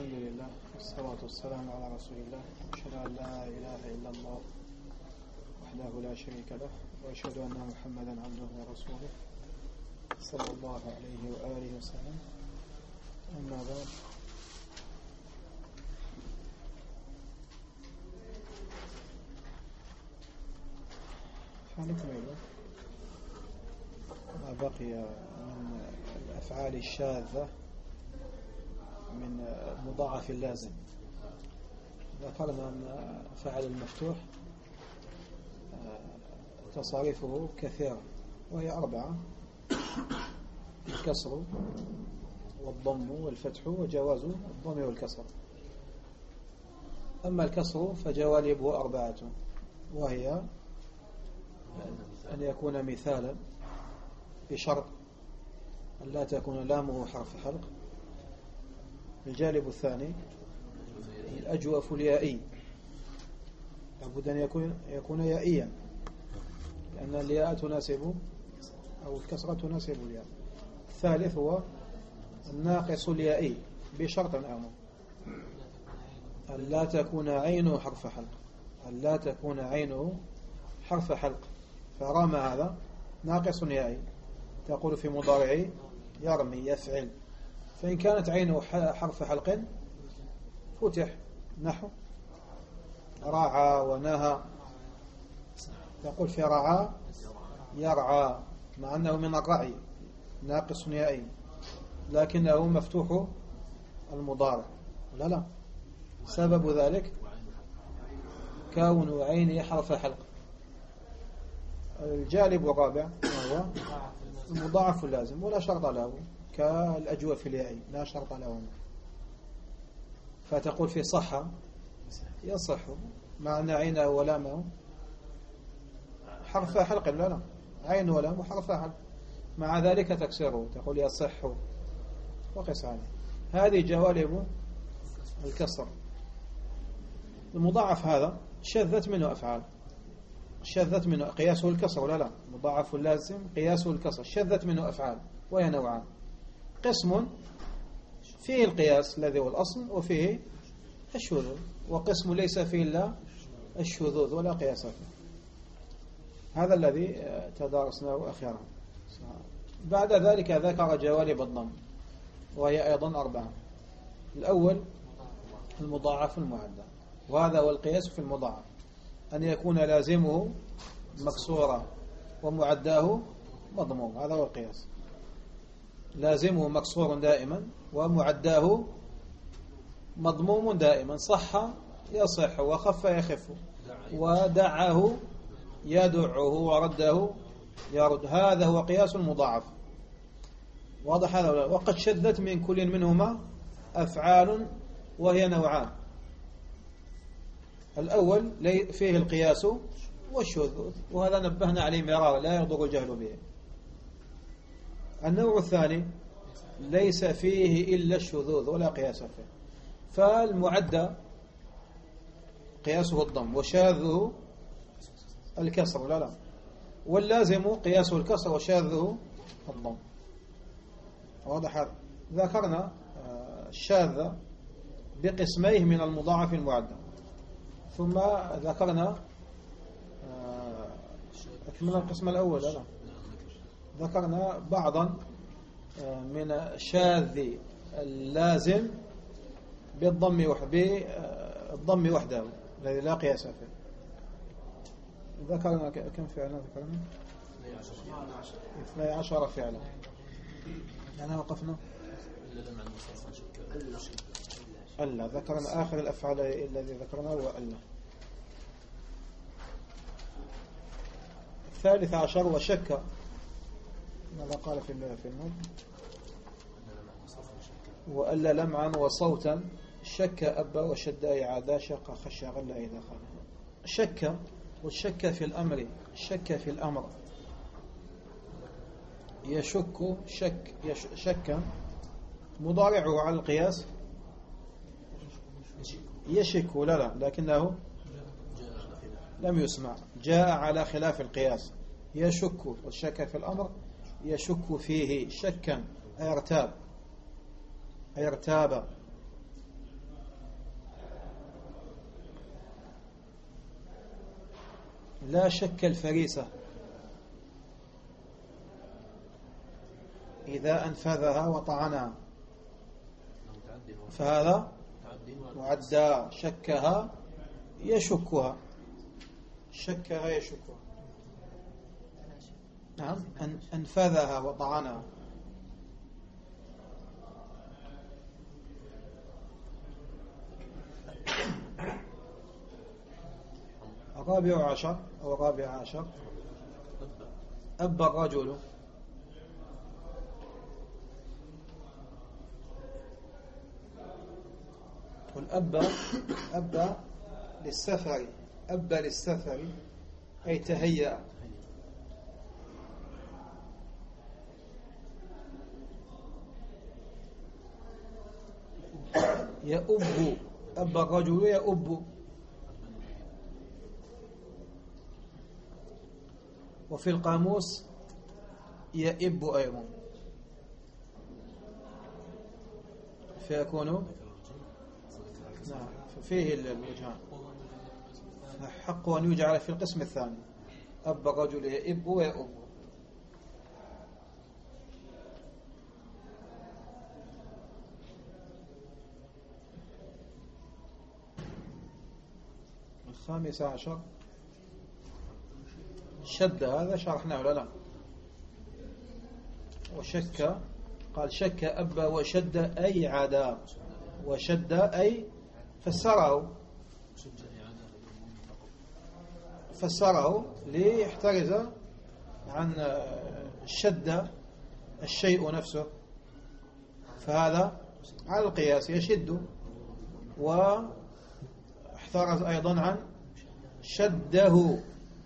الحمد لله والصلاة والسلام على رسول الله. أشهد أن لا إله إلا الله وحده لا شريك له، وأشهد أن محمدا عبده ورسوله صلى الله عليه وآله وسلم. أما بعد، فنكمل ما بقي من الأفعال الشاذة من مضاعف اللازم. ذكرنا أن فعل المفتوح تصاريفه كثيرة، وهي 4: الكسر والضم والفتح وجواز الضم والكسر. أما الكسر فجوانبه 4، وهي أن يكون مثالا بشرط أن لا تكون لامه حرف حلق. الجانب الثاني الأجوف اليائي، لابد أن يكون يائيا، لأن الياء تناسب أو الكسرة تناسب الياء. الثالث هو الناقص اليائي بشرط آخر، أن لا تكون عينه حرف حلق، أن لا تكون عينه حرف حلق. فرام هذا ناقص يائي، تقول في مضارع يرمي يفعل، فإن كانت عينه حرف حلق فتح، نحو رعى ونهى، تقول في رعى يرعى، مع أنه من الرعي ناقص يائي، لكنه مفتوح المضارع. لا، سبب ذلك كون عينه حرف حلق. الجانب الرابع هو المضاعف اللازم، ولا شرط له، كالأجوف اليائي لا شرط له. فتقول في صح يصح، مع أن عينه ولامه حرف حلق. لا، عين ولام حرف حلق، مع ذلك تكسره، تقول يصح وقس عليه. هذه جوانب الكسر. المضاعف هذا شذت منه أفعال، شذت منه قياسه الكسر، لا مضاعف اللازم قياسه الكسر، شذت منه أفعال، وهي نوعان: قسم فيه القياس الذي هو الأصل، وفيه الشذوذ، وقسم ليس فيه إلا الشذوذ ولا قياس فيه. هذا الذي تدارسناه أخيرا. بعد ذلك ذكر جوانب الضم، وهي أيضا 4. الأول المضاعف المعدى، وهذا هو القياس في المضاعف، أن يكون لازمه مكسورا ومعداه مضموم. هذا هو القياس، لازمه مكسور دائما ومعداه مضموم دائما. صح يصح، وخف يخف، ودعه يدعه، ورده يرد. هذا هو قياس المضاعف، واضح هذا؟ وقد شدت من كل منهما أفعال، وهي نوعان: الأول فيه القياس والشذوذ، وهذا نبهنا عليه مرارا، لا يضر الجهل به. النوع الثاني ليس فيه إلا الشذوذ ولا قياس فيه، فالمعدى قياسه الضم، وشاذه الكسر. لا، واللازم قياسه الكسر، وشاذه الضم. واضح هذا؟ ذكرنا الشاذ بقسميه من المضاعف المعدى، ثم ذكرنا أكمل القسم الأول. لا، ذكرنا بعضا من الشاذ اللازم بالضم وحده الذي لا قياس فيه. ذكرنا كم فعلا؟ ذكرنا 12 فعلا. يعني وقفنا ألا، ذكرنا آخر الأفعال الذي ذكرنا هو ألا. 13 وشك، ماذا قال في النظم؟ وألا لمعا وصوتا، شك أبا وشد إعادة، شق خشى غلى إذا خان. شك، والشك في الأمر، الشك في الأمر. يشك شك مضارعه على القياس يشك، لا لكنه لم يسمع، جاء على خلاف القياس. يشك، والشك في الأمر يشك فيه شكا، أي ارتاب. لا شك الفريسة إذا أنفذها وطعنها فهذا معدى. شكها يشكها، شكها يشكها. نعم، أنفذها وطعنها. الرابع عشر أو الرابع عشر أب الرجل. والأب أب للسفر، أب للسفر أي تهيأ. يؤب، أب الرجل يؤب. وفي القاموس يئب أيضا، فيكون نعم ففيه الوجهان. حق أن يجعل في القسم الثاني. أب الرجل يئب ويؤب. الخامس عشر شد، هذا شرحناه ولا لا؟ وشك، قال شك أب وشد أي عدا، وشد أي فسره ليحترز عن شد الشيء نفسه، فهذا على القياس يشد. واحترز أيضا عن شده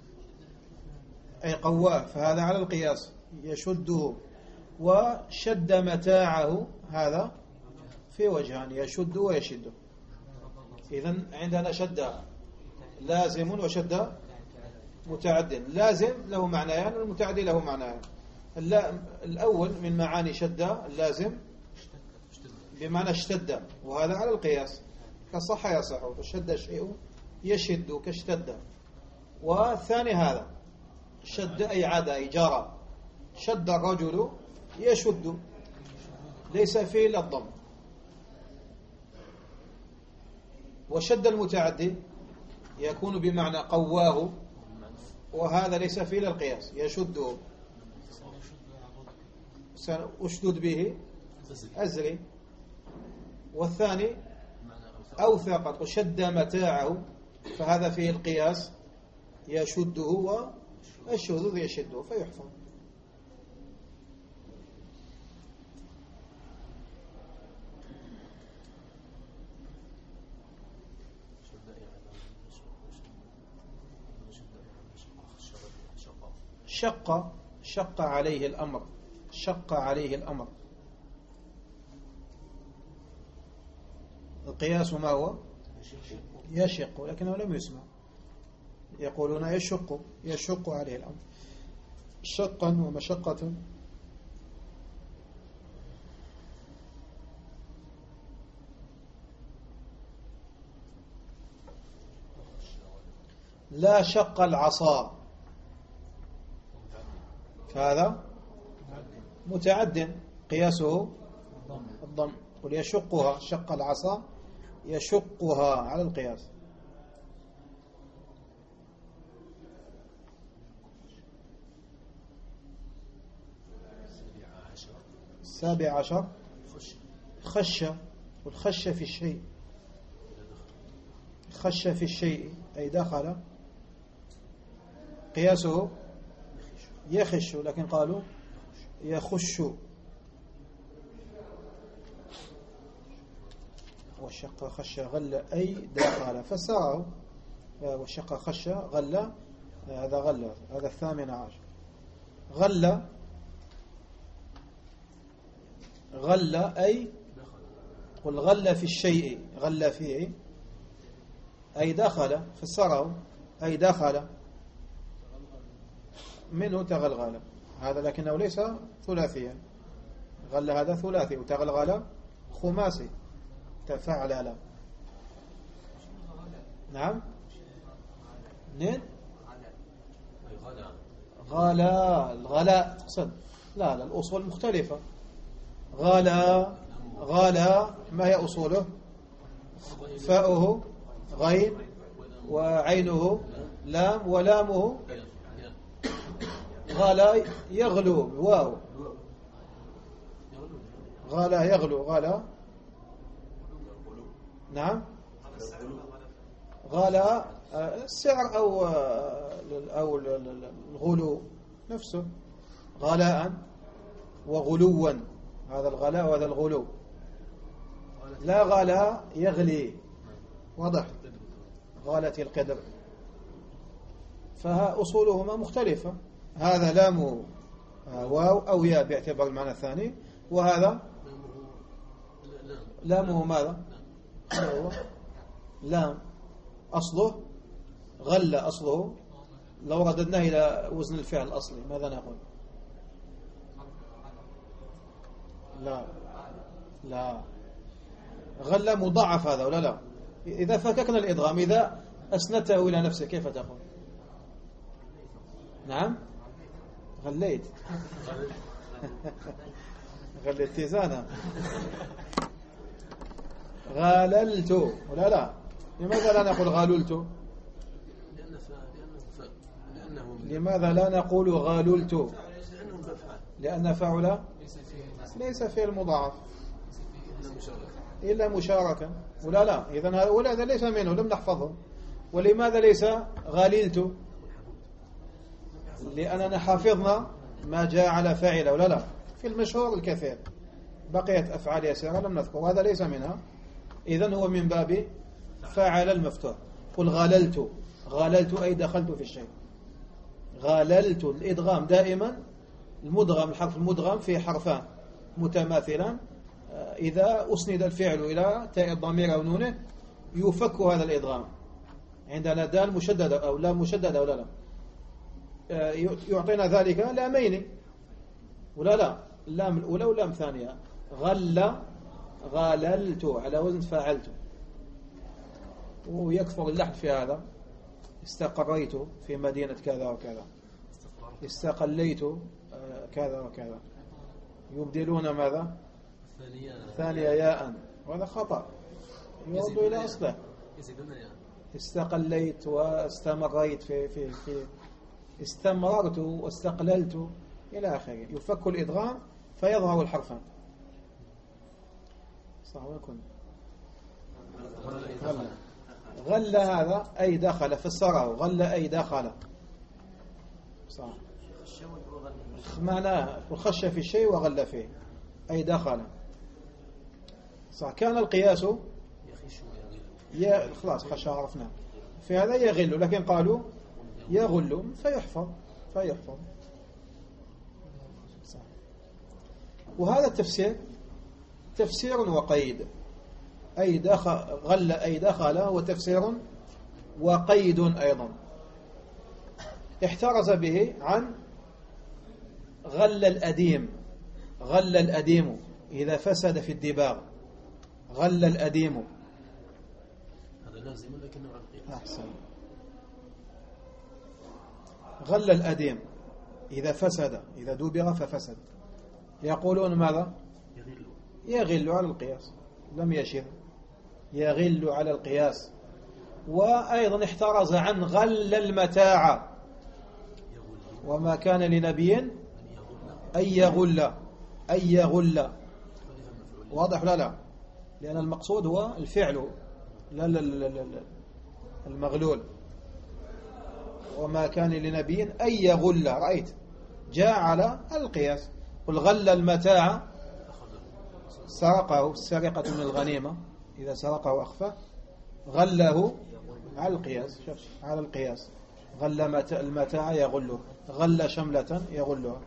أي قواه، فهذا على القياس يشده. وشد متاعه، هذا في وجهان، يشد ويشد. إذن عندنا شد لازم وشد متعد. لازم له معنيان والمتعدي له معنيان. الأول من معاني شد اللازم بمعنى اشتد، وهذا على القياس كصح يصح، وشد الشيء يشد كاشتد. والثاني هذا شد أي عاد أي جرى. شد الرجل يشد، ليس فيه إلا الضم. وشد المتعدي يكون بمعنى قواه، وهذا ليس فيه إلا القياس يشده. أشدد به أزري. والثاني أوثق، وشد متاعه، فهذا فيه القياس يشده، والشذوذ يشده فيحفظ. شق عليه الأمر، شق عليه الأمر. القياس ما هو؟ يشق، لكنه لم يسمع. يقولون يشق عليه الأمر شقا ومشقة. لا شق العصا، فهذا متعد قياسه الضم. قل يشقها، شق العصا يشقها على القياس. السابع عشر خشة. والخشة في الشيء، خشة في الشيء أي دخل. قياسه يخش، لكن قالوا يخش. والشق خش غل أي دخل، فسره. والشق خش غل، هذا غل، هذا الثامن عشر. غل أي قل غل في الشيء، غل فيه أي دخل، فسره أي دخل منه تغلغل. هذا لكنه ليس ثلاثيا. غل هذا ثلاثي، وتغلغل خماسي، تفعل. نعم، غلا الغلاء تقصد؟ لا الأصول مختلفة. غلا ما هي أصوله؟ فاؤه غين وعينه لام ولامه غلا يغلو واو. غلا يغلو غلا نعم غلا السعر أو الغلو نفسه غلاء وغلوا. هذا الغلاء وهذا الغلو. لا غلا يغلي واضح غالت القدر فأصولهما مختلفة. هذا لامه واو أو ياء باعتبار المعنى الثاني وهذا لامه ماذا؟ لام أصله غل أصله. لو رددناه إلى وزن الفعل الأصلي ماذا نقول؟ لا غل مضاعف هذا ولا لا؟ إذا فككنا الإدغام إذا أسنته إلى نفسه كيف تقول؟ نعم غليت غليت تيزانا غاللت ولا لا؟ لماذا لا نقول غاللت؟ لماذا لا نقول غاللت؟ لأن فعل ليس فعل مضاعف إلا مشاركة ولا لا؟ إذن هذا ليس منه لم نحفظه. ولماذا ليس غاللت؟ لأننا حافظنا ما جاء على فاعل ولا لا؟ في المشهور الكثير بقيت أفعال يسيرة لم نذكر وهذا ليس منها. إذن هو من باب فعل المفتوح. قل غاللت أي دخلت في الشيء. غاللت الإدغام دائما المدغم الحرف المدغم في حرفان متماثلان إذا أسند الفعل إلى تاء الضمير أو نونه يفك هذا الإدغام. عندنا دال مشددة أو لا مشددة ولا لا؟ يعطينا ذلك لامين ولا لا؟ اللام الأولى واللام الثانية. غاللت على وزن فاعلت. ويكثر اللحن في هذا. استقريت في مدينة كذا وكذا. استقليت كذا وكذا. يبدلون ماذا؟ ثانية ياء وهذا خطأ يرد إلى أصله. استقليت واستمريت في استمررت واستقللت إلى آخره. يفك الإدغام فيظهر الحرفان. صح ويكون غل هذا أي دخل في الصراع. غل أي دخل صح معناه وخش في الشيء وغل فيه أي دخل صح. كان القياس خلاص خش عرفنا في هذا يغل لكن قالوا يغل فيحفظ صح. وهذا التفسير تفسير وقيد. أي دخل غل أي دخل وتفسير وقيد أيضا احترز به عن غل الأديم إذا فسد في الدباغ. غل الأديم هذا لازم لكنه عن قياس. أحسن. غل الأديم إذا فسد إذا دبغ ففسد. يقولون ماذا؟ يغل على القياس لم يشر يغل على القياس. وأيضا احترز عن غل المتاع. وما كان لنبي أن يغل واضح لا لأن المقصود هو الفعل لا المغلول. وما كان لنبي أن يغل رأيت جاء على القياس. قل غل المتاع سرقه السرقة من الغنيمة إذا سرقه أخفى غله على القياس. على القياس غل المتاع يغله غل شملة يغلها.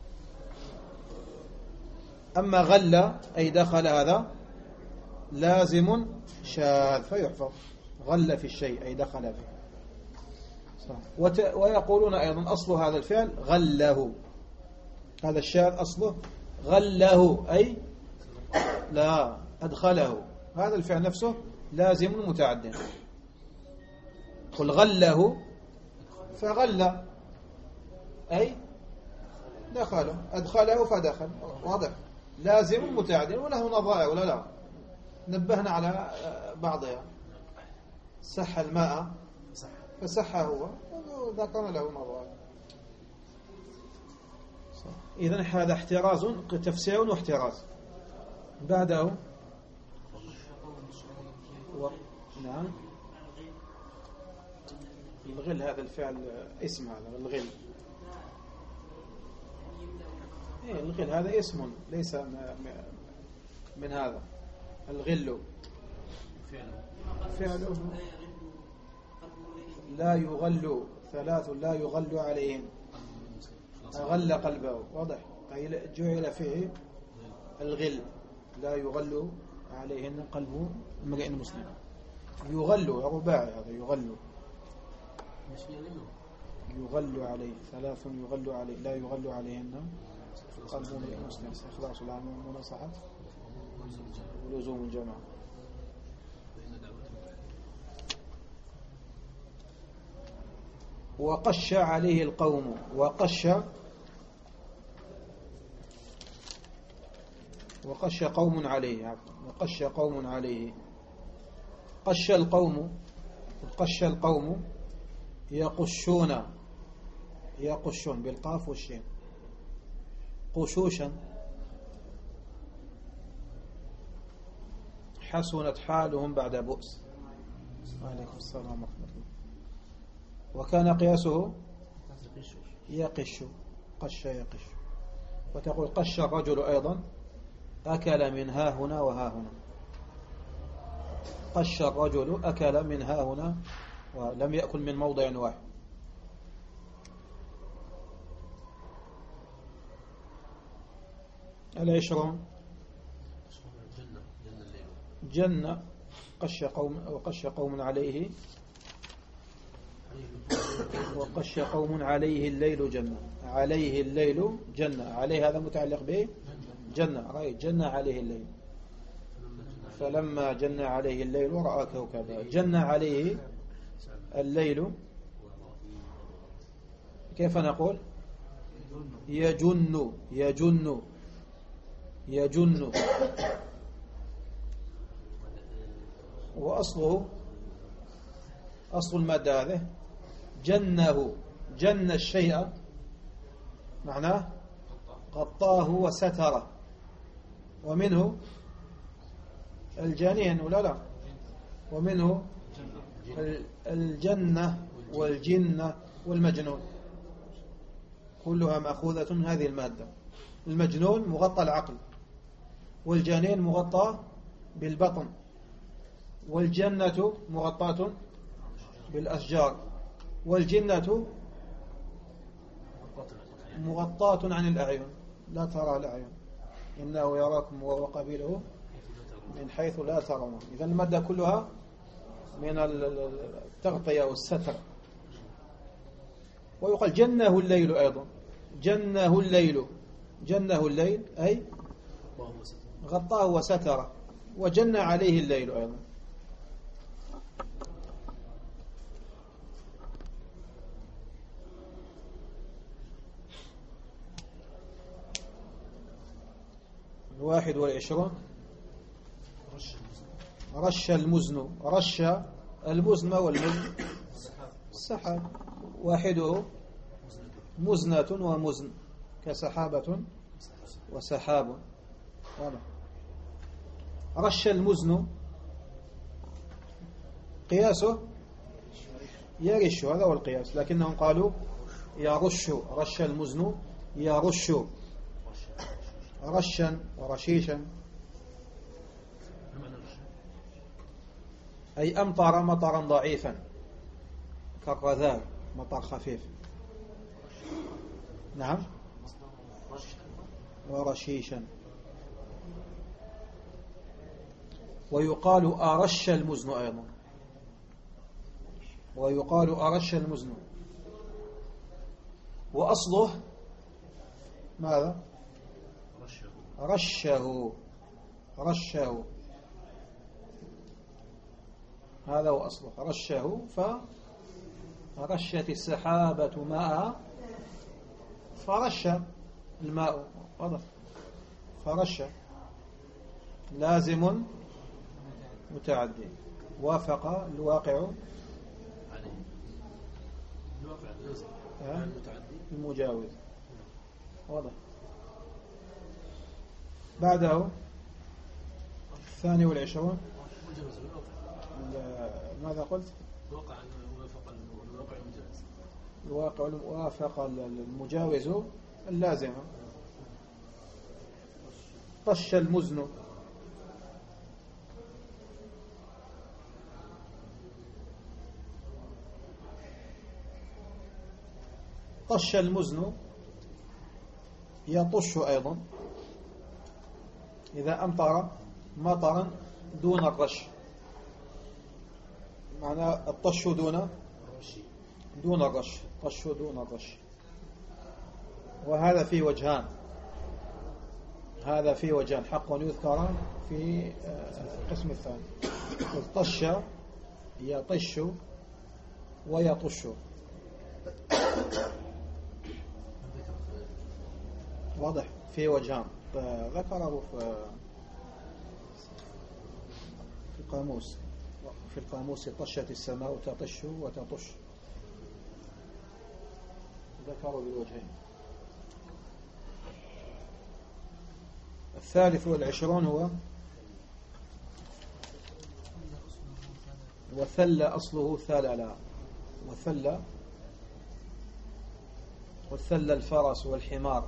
أما غل أي دخل هذا لازم شاذ فيحفظ. غل في الشيء أي دخل فيه صح. ويقولون أيضا أصل هذا الفعل غله. هذا الشاذ أصله غله أي لا أدخله. هذا الفعل نفسه لازم متعد. قل غله فغل أي دخله، أدخله فدخل، واضح. لازم متعدل وله نظائر ولا لا؟ نبهنا على بعضها. سح الماء فسح هو، ذكرنا له نظائر. إذن هذا احتراز، تفسير واحتراز. بعده نعم، الغل هذا الفعل اسم، هذا الغل. الغل هذا اسم ليس من هذا. الغل فعله لا يغل، ثلاث لا يغل عليهم، أغل قلبه، واضح. جعل فيه الغل، لا يغل عليهن قلبه امرئ مسلم. يغل رباعي، هذا يغل، يغل عليه، ثلاث يغل عليه، لا يغل عليهن قلب امرئ مسلم. إخلاص العام والمناصحة ولزوم الجماعة. وقش عليه القوم، وقش قوم عليه، وقش قوم عليه. قش القوم يقشون بالقاف والشين، قشوشا. حسنت حالهم بعد بؤس. وعليكم السلام ورحمة الله. وكان قياسه يقش، قش يقش. وتقول قش الرجل أيضا أكل من ها هنا وها هنا. قش الرجل أكل من ها هنا ولم يأكل من موضع واحد. العشرون جنة، وقش قوم عليه، وقش قوم عليه الليل جنة، عليه الليل جنة، عليه هذا متعلق به جنة، رأي جنة عليه الليل. فلما جن عليه الليل رأى كوكبا. جن عليه الليل، كيف نقول؟ يجن، يجن، يجن. وأصله، أصل المادة هذه جنه، جن الشيء معناه غطاه وستره. ومنه الجنين ولا لا؟ ومنه الجنة والجنة والمجنون، كلها مأخوذة من هذه المادة. المجنون مغطى العقل، والجنين مغطى بالبطن، والجنة مغطاة بالأشجار، والجنة مغطاة عن الأعين، لا ترى الأعين. إنه يراكم وقبيله من حيث لا ترون. إذا المادة كلها من التغطية والستر. ويقال جنه الليل أيضا، جنه الليل، جنه الليل أي غطاه وستره. وجن عليه الليل أيضا. الواحد والعشرون رش المزن، رش المزن والمزن السحاب، واحده مزنة ومزن، كسحابة وسحاب. رش المزن قياسه يرش، هذا هو القياس، لكنهم قالوا يرش. رش المزن يرش رشا ورشيشا، أي أمطر مطرا ضعيفا كالرذاذ، مطر خفيف. نعم. ورشيشا. ويقال أرش المزن أيضا، ويقال أرش المزن. وأصله ماذا؟ رشه، رشه، هذا هو أصله، رشه. فرشت السحابة ماء فرش الماء واضح. فرش لازم متعدي. وافق الواقع عليه الواقع لازم المتعدي المجاوز واضح. بعده 22 مجاوز بالواقع. ماذا قلت؟ الواقع وافق الواقع المجاوز. الواقع وافق المجاوز اللازمة. طش المزن طش المزن يطش أيضا إذا أمطر مطرا دون الرش. معنى الطش دون الرش. طش دون الرش. وهذا في وجهان. هذا في وجهان حق يذكر في القسم الثاني. الطش يطش ويطش واضح. في وجهان ذكره في القاموس. في القاموس طشت السماء تطش وتطش. ذكروا بالوجهين. 23 هو وثل أصله ثللا. وثل الفرس والحمار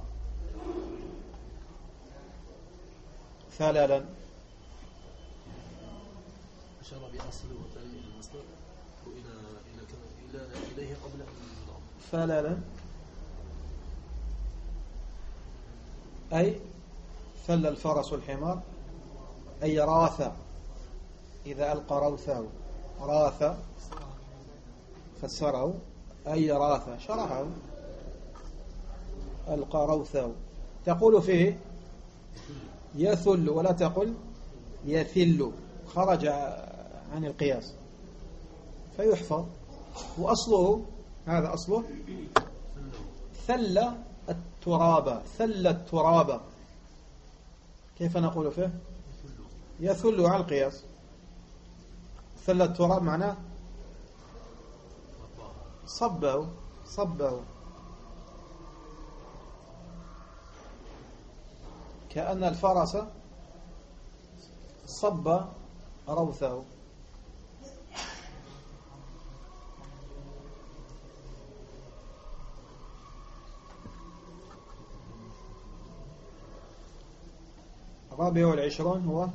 ثللا. أشار بأصل وثل المصدر إليه قبل أن يضاف. ثللا أي ثل الفرس والحمار أي راث. إذا ألقى روثه راث فسره أي راث شرحه. ألقى روثه. تقول فيه يثل ولا تقل يثل. خرج عن القياس فيحفظ. وأصله هذا أصله ثل التراب. ثل التراب. كيف نقول فيه يثل عن القياس. ثل التراب معناه صبه كأن الفرس صب روثه. الرابع والعشرون هو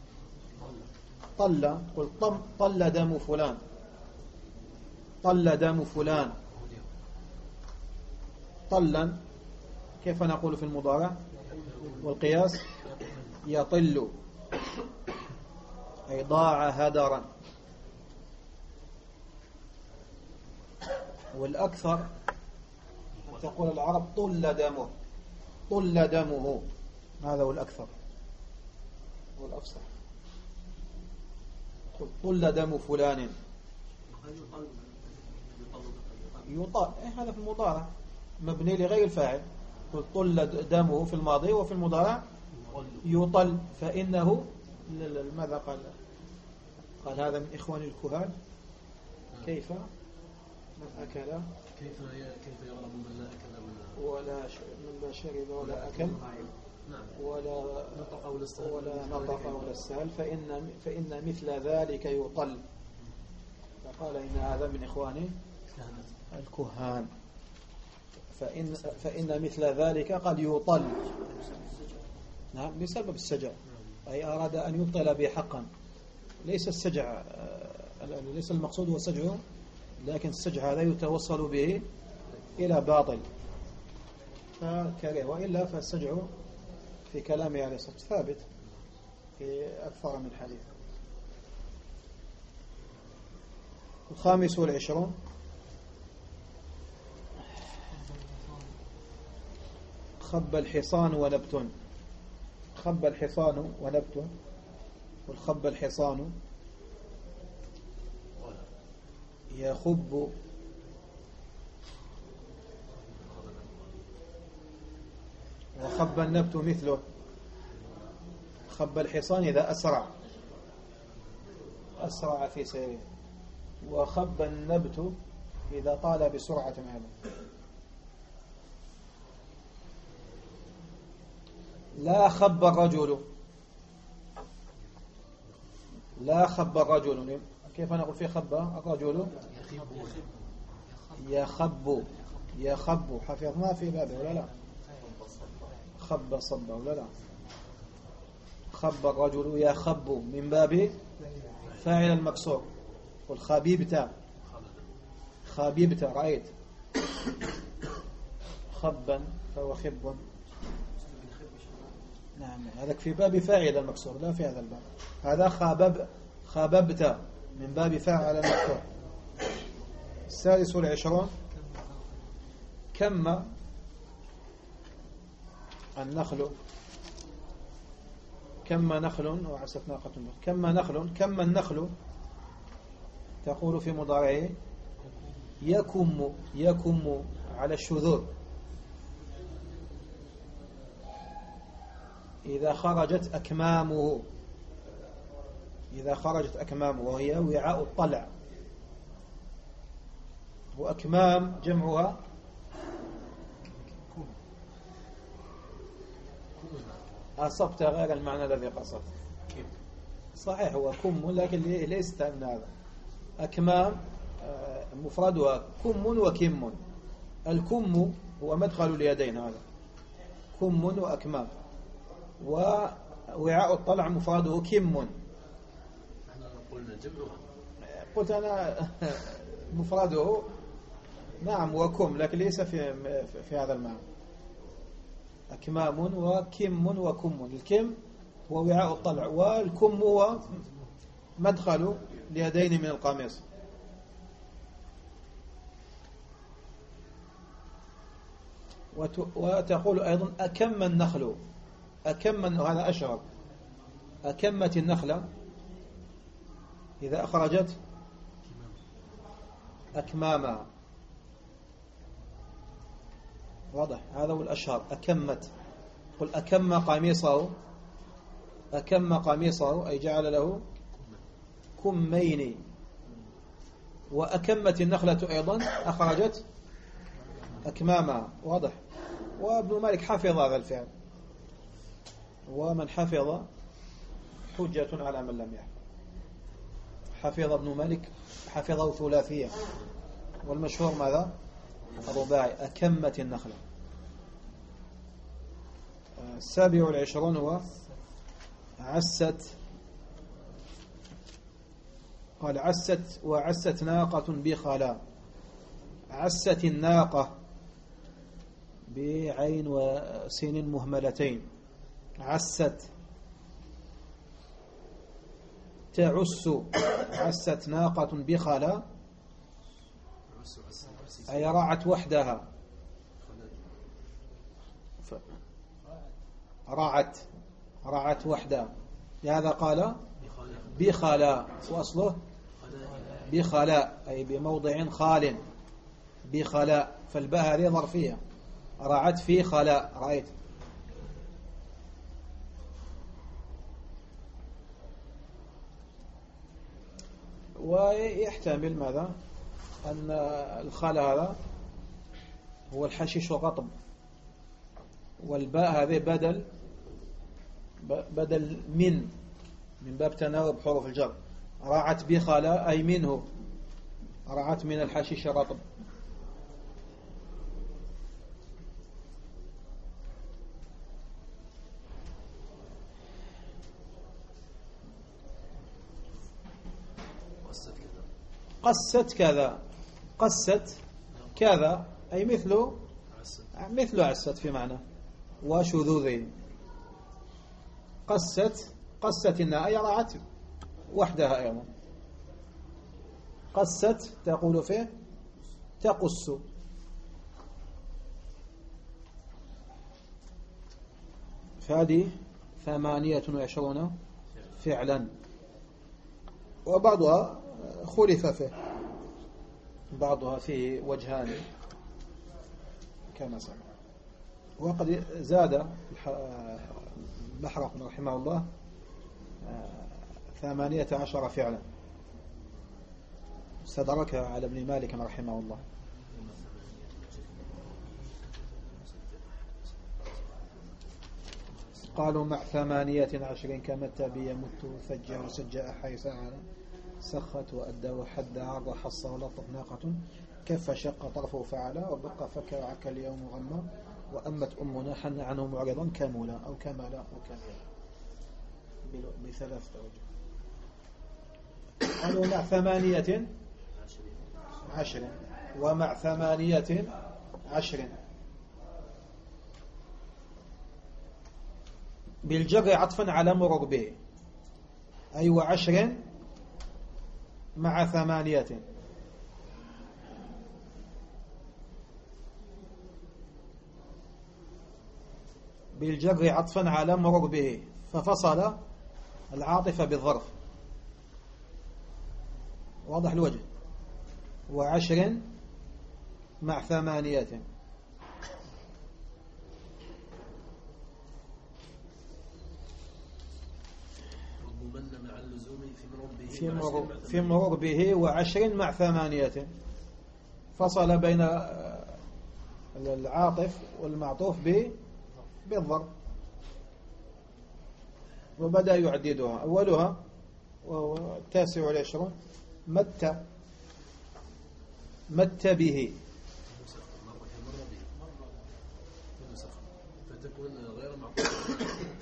طل. قل طل دم فلان. طل دم فلان. طلا كيف نقول في المضارع والقياس يطل أي ضاع هدرا. والأكثر أن تقول العرب طل دمه. طل دمه. هذا هو الأكثر والأفصح. طل دم فلان. يطل هذا في المضارع مبني لغير الفاعل. طل دمه في الماضي وفي المضارع يطل. فإنه ماذا قال هذا من إخوان الكهان. كيف من أكل كيف يغلب من لا أكل من لا شرب ولا أكل ولا نطق ولا استهل فإن مثل ذلك يطل. فقال إن هذا من إخوان الكهان. فإن مثل ذلك قد يطل. نعم بسبب السجع. أي أراد أن يبطل به حقا. ليس السجع ليس المقصود هو السجع لكن السجع هذا يتوصل به إلى باطل فكره. وإلا فالسجع في كلامه عليه الصلاة ثابت في أكثر من حديث. 25 خب الحصان ونبت. خب الحصان ونبت. والخب الحصان يخب خب النبت مثله خب الحصان إذا أسرع في سيره، وخب النبت إذا طال بسرعة هذا. لا خب الرجل، كيف نقول في خب الرجل؟ يخب حفظنا في بابه ولا لا؟ خب صب ولا لا؟ خب الرجل يخب من باب فاعل المكسور. قل خبيبت رأيت خبا فهو خب. نعم هذا في باب فاعل المكسور لا في هذا الباب. هذا خببت من باب فاعل المكسور. 26 كم النخل وعست ناقة كم النخل تقول في مضارعه يكم على الشذوذ إذا خرجت أكمامه وهي وعاء الطلع، وأكمام جمعها أصبت غير المعنى الذي قصدت. صحيح هو كم لكن ليس من هذا. أكمام مفردها كم وكم. الكم هو مدخل اليدين، هذا كم وأكمام. ووعاء الطلع مفرده كم. قلت أنا مفرده نعم وكم لكن ليس في هذا المعنى. أكمام وكم وكم. الكم هو وعاء الطلع، والكم هو مدخل اليدين من القميص. وتقول أيضا أكم النخل. هذا أشهر. أكمت النخلة إذا أخرجت أكماما. واضح هذا هو الأشهر. أكمت. قل أكم قميصه أي جعل له كمين. وأكمت النخلة أيضا أخرجت أكماما. واضح. وابن مالك حفظ هذا الفعل، ومن حفظ حجة على من لم يحفظ. حفظ ابن مالك حفظه ثلاثية، والمشهور ماذا؟ الرباعي. أكمت النخلة. 27 هو عست. قال وعست ناقة بخلا. عست الناقة بعين وسين مهملتين. عست تعس. عست ناقة بخلا أي رعت وحدها. رعت وحدها، لهذا قال بخلا، وأصله بخلاء أي بموضع خال. بخلاء، فالباء هذه ظرفية. رعت في خلاء. رأيت. ويحتمل ماذا؟ أن الخال هذا هو الحشيش الرطب، والباء هذه بدل من باب تناوب حروف الجر. رعت بخلا أي منه، رعت من الحشيش الرطب. قست كذا أي مثل عست في معنى وشذوذه. قست الناء أي رعت وحدها أيضا. قست تقول فيه تقص. فهذه 28 فعلا، وبعضها خلف فيه، بعضها فيه وجهان كما سمع. وقد زاد المحرق رحمه الله 18 فعلا استدركها على ابن مالك رحمه الله. قالوا مع 18 كما التابي يمت فجى وسجى أحي ساعة سخت وأدى وحد عرض حصى ولطف ناقة كف شق طرفه فعلا وبقى فكرعك اليوم غمى وأمت أمنا حن عنه معرضا كاملا أو كمالا أو كاملا بثلاثة وجه. قالوا مع 18 ومع 18 بالجر عطفا على مرر به أي و10 مع 8 بالجر عطفا على مرر به ففصل العاطفة بالظرف واضح الوجه. و10 مع 8 مع اللزوم في مرور به و10 مع 8 فصل بين العاطف والمعطوف بالضرب وبدأ يعددها. أولها وهو 29 مت به فتكون غير معقولة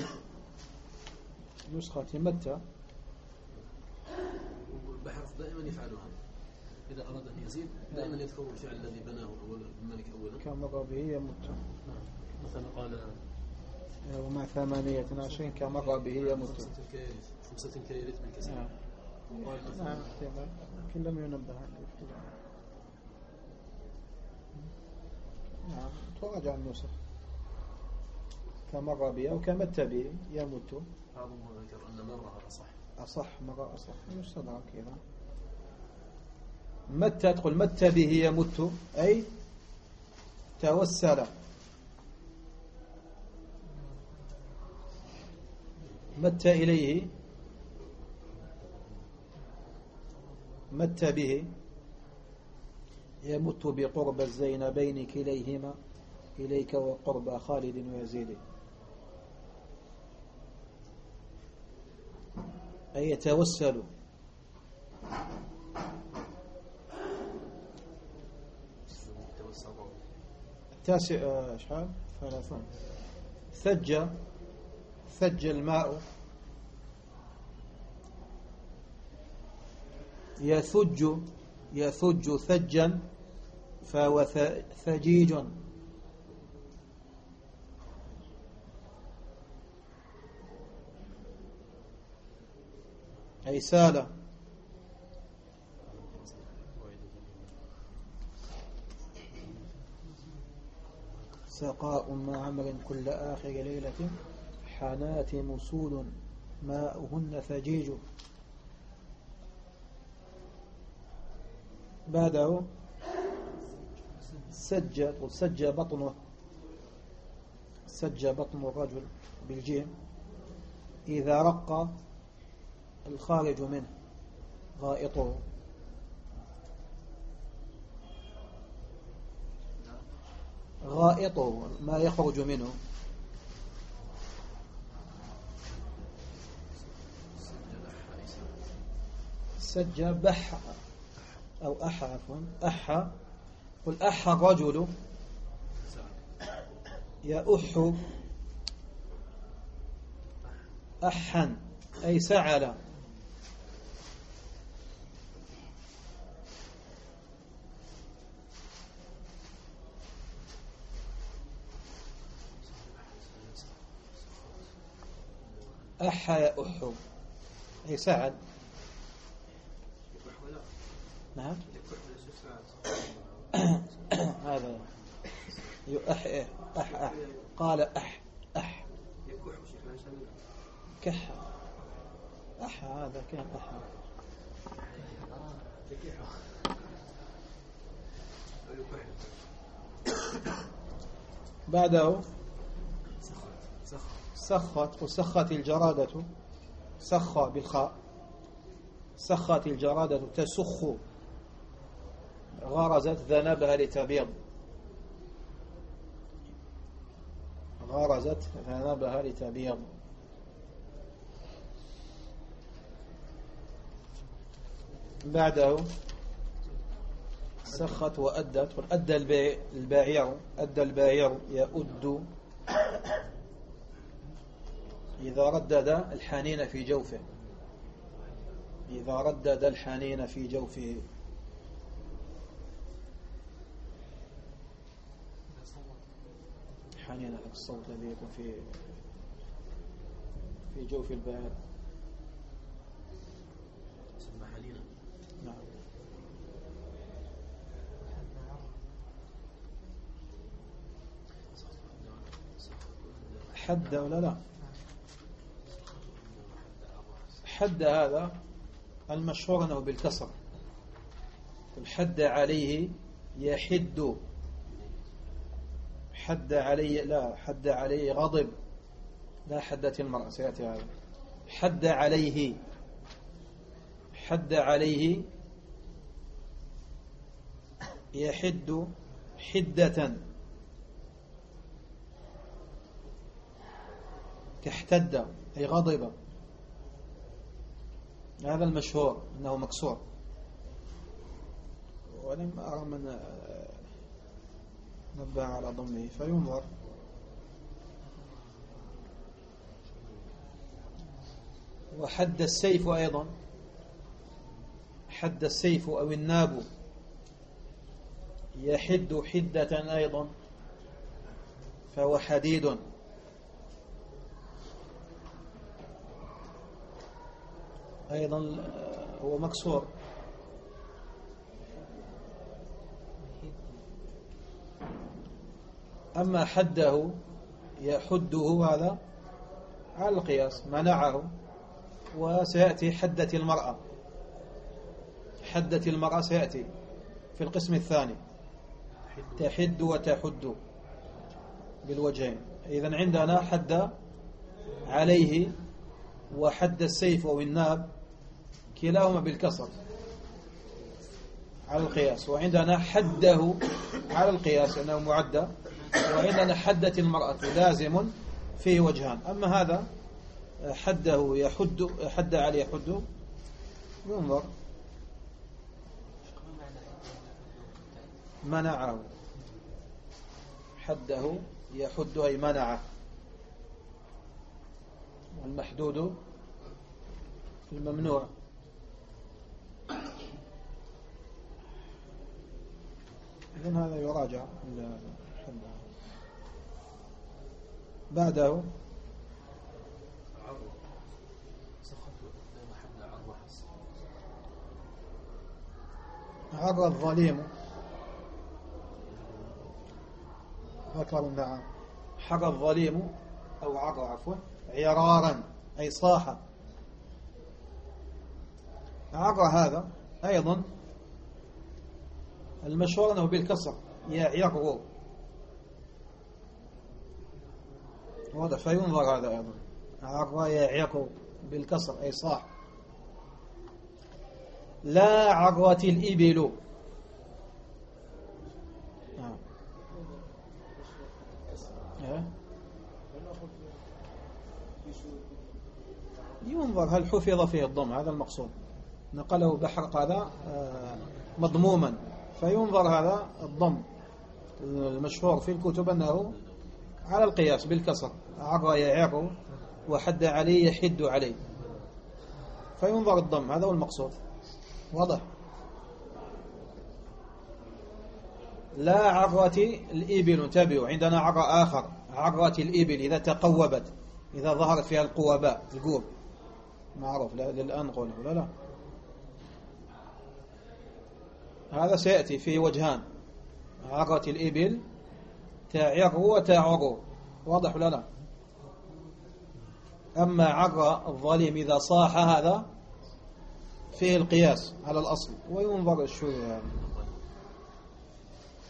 نسخة مت بحرف دائما يفعلها إذا أراد أن يزيد دائما يذكر الفعل الذي بناه الملك أولا كمر به يمت مثلا قال ومع 28 كمر به يمت 5 كيرت بالكسر وقال نعم لكن لم ينبه عنه. نعم تراجع النسخ كمر به أو كمت به يمت. بعضهم ذكر أن مرة أصح مرة أصح يستدرك كذا. مت تقول مت به يمت أي توسل مت إليه مت به يمت بقرب الزينبين كليهما إليك وقرب خالد ويزيد أي يتوسل. التاسع شحال 30 ثج الماء يثج ثجا فهو ثجيج أي سال. سقاء مع عمر كل آخر ليلة حانات مسول ماؤهن ثجيج. بعده سج بطنه سج بطن الرجل بالجيم إذا رق الخارج منه غائطه ما يخرج منه. سج بح أو أحى عفوا أحى قل أحى الرجل يأح أحا أي سعل. أحى يأح أي سعل. نعم هذا يؤح أح قال أح كح أح هذا كان أح بعده سخت وسخت الجرادة، سخى بالخاء، سخت الجرادة تسخ، غرزت ذنبها لتبيض، غرزت ذنبها لتبيض. بعده سخت وأدت، وأدى الباعير، أدى الباعير يؤد إذا ردد الحنين في جوفه، إذا ردد الحنين في جوفه. حنين الصوت الذي يكون في جوف الباعير. سمى حنينا. نعم. حد ولا لا؟ حد هذا المشهور أنه بالكسر. الحد عليه يحد، حد عليه، لا حد عليه غضب، لا حدت المرأة، سيأتي هذا. حد عليه، حد عليه يحد حدة، كاحتد أي غضب. هذا المشهور أنه مكسور، ولم أرى من نبه على ضمه فينظر. وحد السيف أيضا، حد السيف أو الناب يحد حدة أيضا، فهو حديد. أيضا هو مكسور. أما حده يحده هذا على القياس، منعه. وسيأتي حدة المرأة، حدة المرأة سيأتي في القسم الثاني، تحد وتحد بالوجهين. إذن عندنا حد عليه وحد السيف أو الناب كلاهما بالكسر على القياس، وعندنا حده على القياس أنه معدى، وعندنا حدة المرأة لازم فيه وجهان. أما هذا حده يحد، حد عليه يحد، ينظر. منعه، حده يحد أي منعه. والمحدود الممنوع. إذن هذا يراجع. بعده عر الظليم، ذكر النعم. حر الظليم أو عر عفوا عرارا أي صاح. عر هذا أيضا المشهور أنه بالكسر، يعر، وهذا فينظر هذا أيضا. عر يعر بالكسر أي صاح. لا عرت الإبل. ينظر هل حفظ فيه الضم، هذا المقصود. نقله بحرق هذا مضموما، فينظر هذا الضم. المشهور في الكتب أنه على القياس بالكسر، عر يعر وحد عليه يحد عليه، فينظر الضم، هذا هو المقصود. واضح. لا عرت الإبل، انتبهوا، عندنا عر آخر، عرت الإبل إذا تقوبت، إذا ظهرت فيها القوباء، القوب معروف للأنقل ولا لا. هذا سيأتي فيه وجهان، عرت الإبل تعر وتعر، واضح ولا لا. أما عر الظليم إذا صاح هذا فيه القياس على الأصل، وينظر الشذوذ هذا.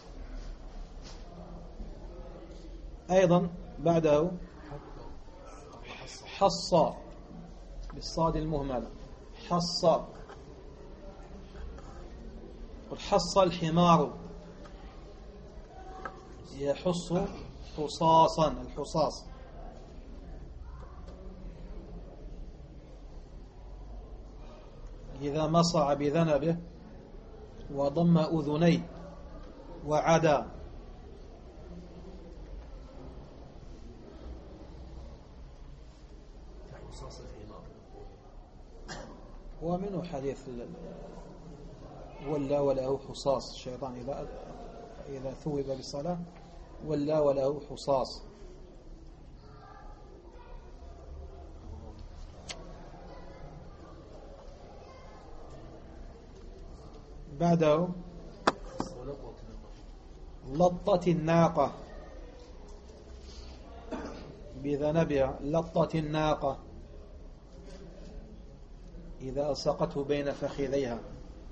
أيضا بعده حص بالصاد المهملة، حص. قل حص الحمار، يحص حصاصا، الحصاص. إذا مصع بذنبه وضم أذنيه وعدا. ومنه حديث ولا وله حصاص، الشيطان إذا ثوب بالصلاة ولا وله حصاص. بعده لطت الناقة بذنبها، لطت الناقة إذا ألصقته بين فخذيها،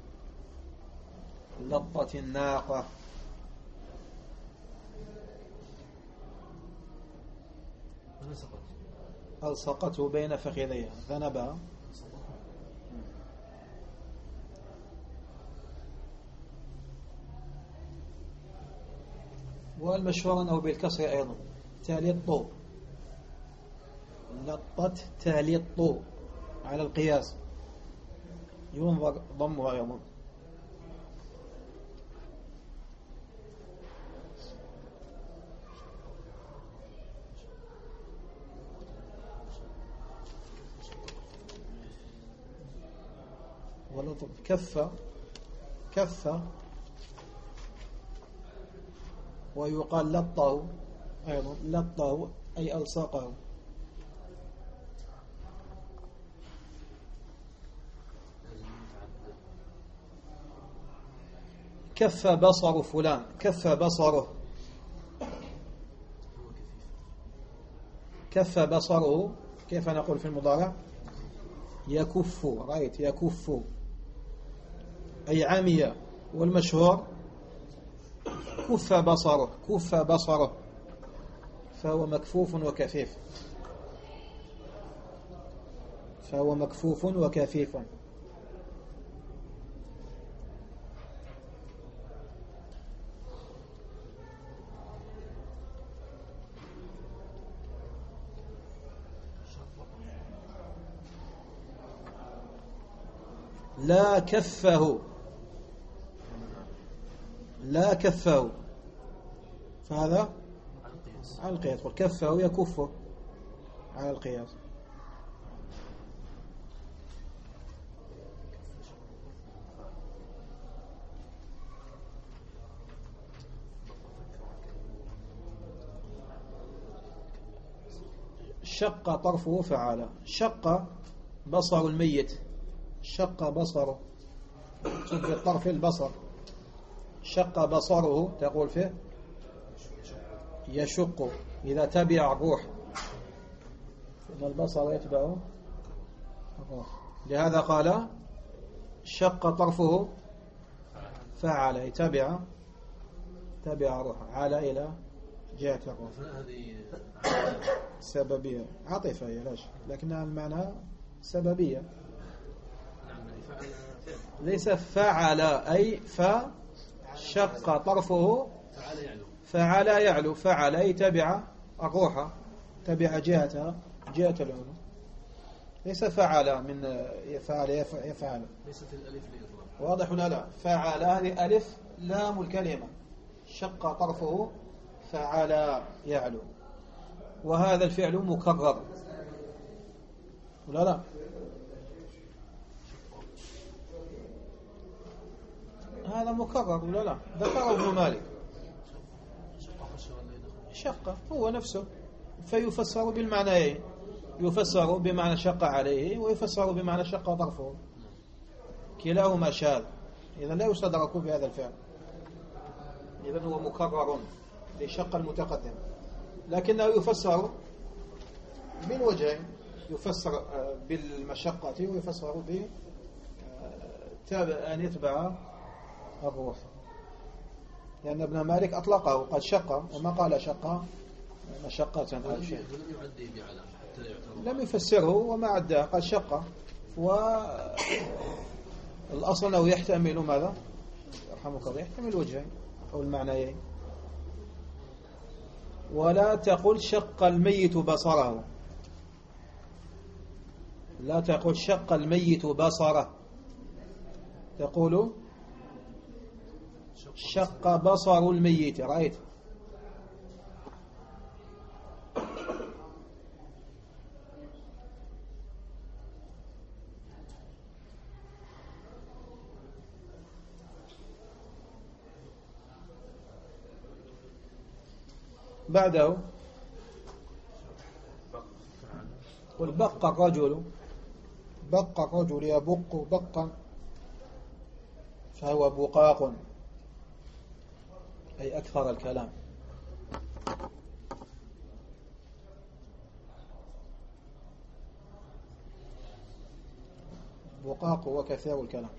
لطت الناقة. ألصقته بين فخذيها، ذنبها. والمشهور أنه بالكسر أيضا، تلط، لطت تلط على القياس، ينظر ضمها أيضا. ولطف كف، كف، ويقال لطه أيضا، لطه أي ألصقه. كف بصر فلان، كف بصره، كف بصره. كيف نقول في المضارع؟ يكف، رأيت، يكف أي عمي. والمشهور كف بصره، كف بصره، فهو مكفوف وكفيف، فهو مكفوف وكفيف. لا كفه، لا كفه، فهذا على القياس. والكفه يكفه على القياس. شق طرفه فعل، شق بصر الميت، شق بصره، في الطرف البصر، شق بصره تقول فيه يشق، إذا تبع الروح، إن البصر يتبع الروح. لهذا قال شق طرفه فعل، يتبع، تبع الروح، عال إلى جهة الروح. سببية، عاطفة هي لاش، لكنها المعنى سببية. ليس فعل أي فشق طرفه فعل يعلو، فعل أي تبع الروح، تبع جهتها، جهة العلو. ليس فعل من يفعل يفعل، ليست الألف لإطلاق. واضح ولا لا؟ فعل هذه ألف لام الكلمة، شق طرفه فعل يعلو، وهذا الفعل مكرر ولا لا؟ هذا مكرر ولا لا؟ ذكره ابن مالك. شق هو نفسه، فيفسر بالمعنيين، يفسر بمعنى شق عليه، ويفسر بمعنى شق طرفه، كلاهما شاذ، إذا لا يستدرك بهذا الفعل، إذا هو مكرر لشق المتقدم، لكنه يفسر بالوجهين، يفسر بالمشقة ويفسر أن يتبع الروح، لأن ابن مالك أطلقه قد شق، وما قال شق مشقة أو شيء. حتى يعتبر لم يفسره وما عداه، قال شقة، والأصل أنه يحتمل ماذا؟ يرحمك الله، يحتمل وجهين أو المعنيين. ولا تقل شق الميت بصره، لا تقل شق الميت بصره، تقول شق بصر الميت. رأيت؟ بعده قل بق الرجل، بق الرجل يبق بقا فهو بقاق، أي أكثر الكلام. بقاق وكثير الكلام.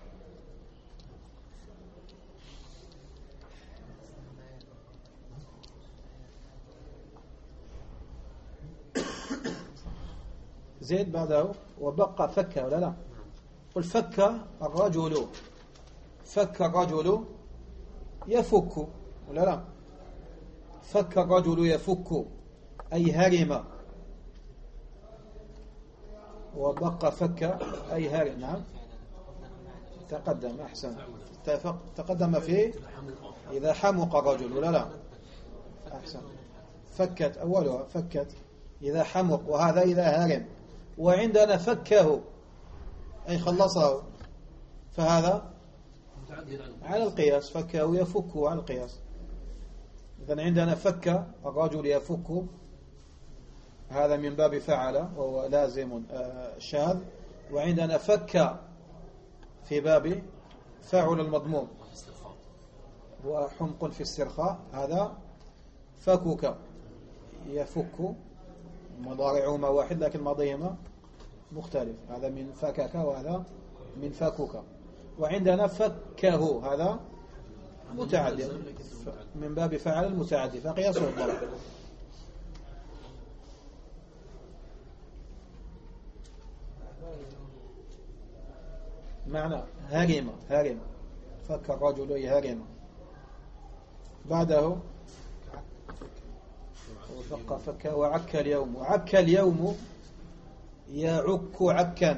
زيد بعده وبقى فك ولا لا؟ قل فك الرجل، فك الرجل يفك ولا لا؟ فك الرجل يفك أي هرم، وبقى فك أي هرم. نعم تقدم، أحسن، تقدم فيه إذا حمق الرجل ولا لا؟ أحسن، فكت أولها، فكت إذا حمق، وهذا إذا هرم. وعندنا فكه أي خلصه، فهذا على القياس، فكه يفكه على القياس. إذن عندنا فك الرجل يفك، هذا من باب فعل وهو لازم شاذ. وعندنا فك في باب فعل المضموم وحمق في استرخاء، هذا فكك يفك، مضارعهما واحد لكن ماضيهما مختلف، هذا من فكك وهذا من فكك. وعندنا فكه هذا متعدي من باب فعل المتعدي، فقياسه الضرب. معنى هرم، هرم، فك الرجل يهرم. بعده وفق فك وعك اليوم، وعك اليوم يعك عكا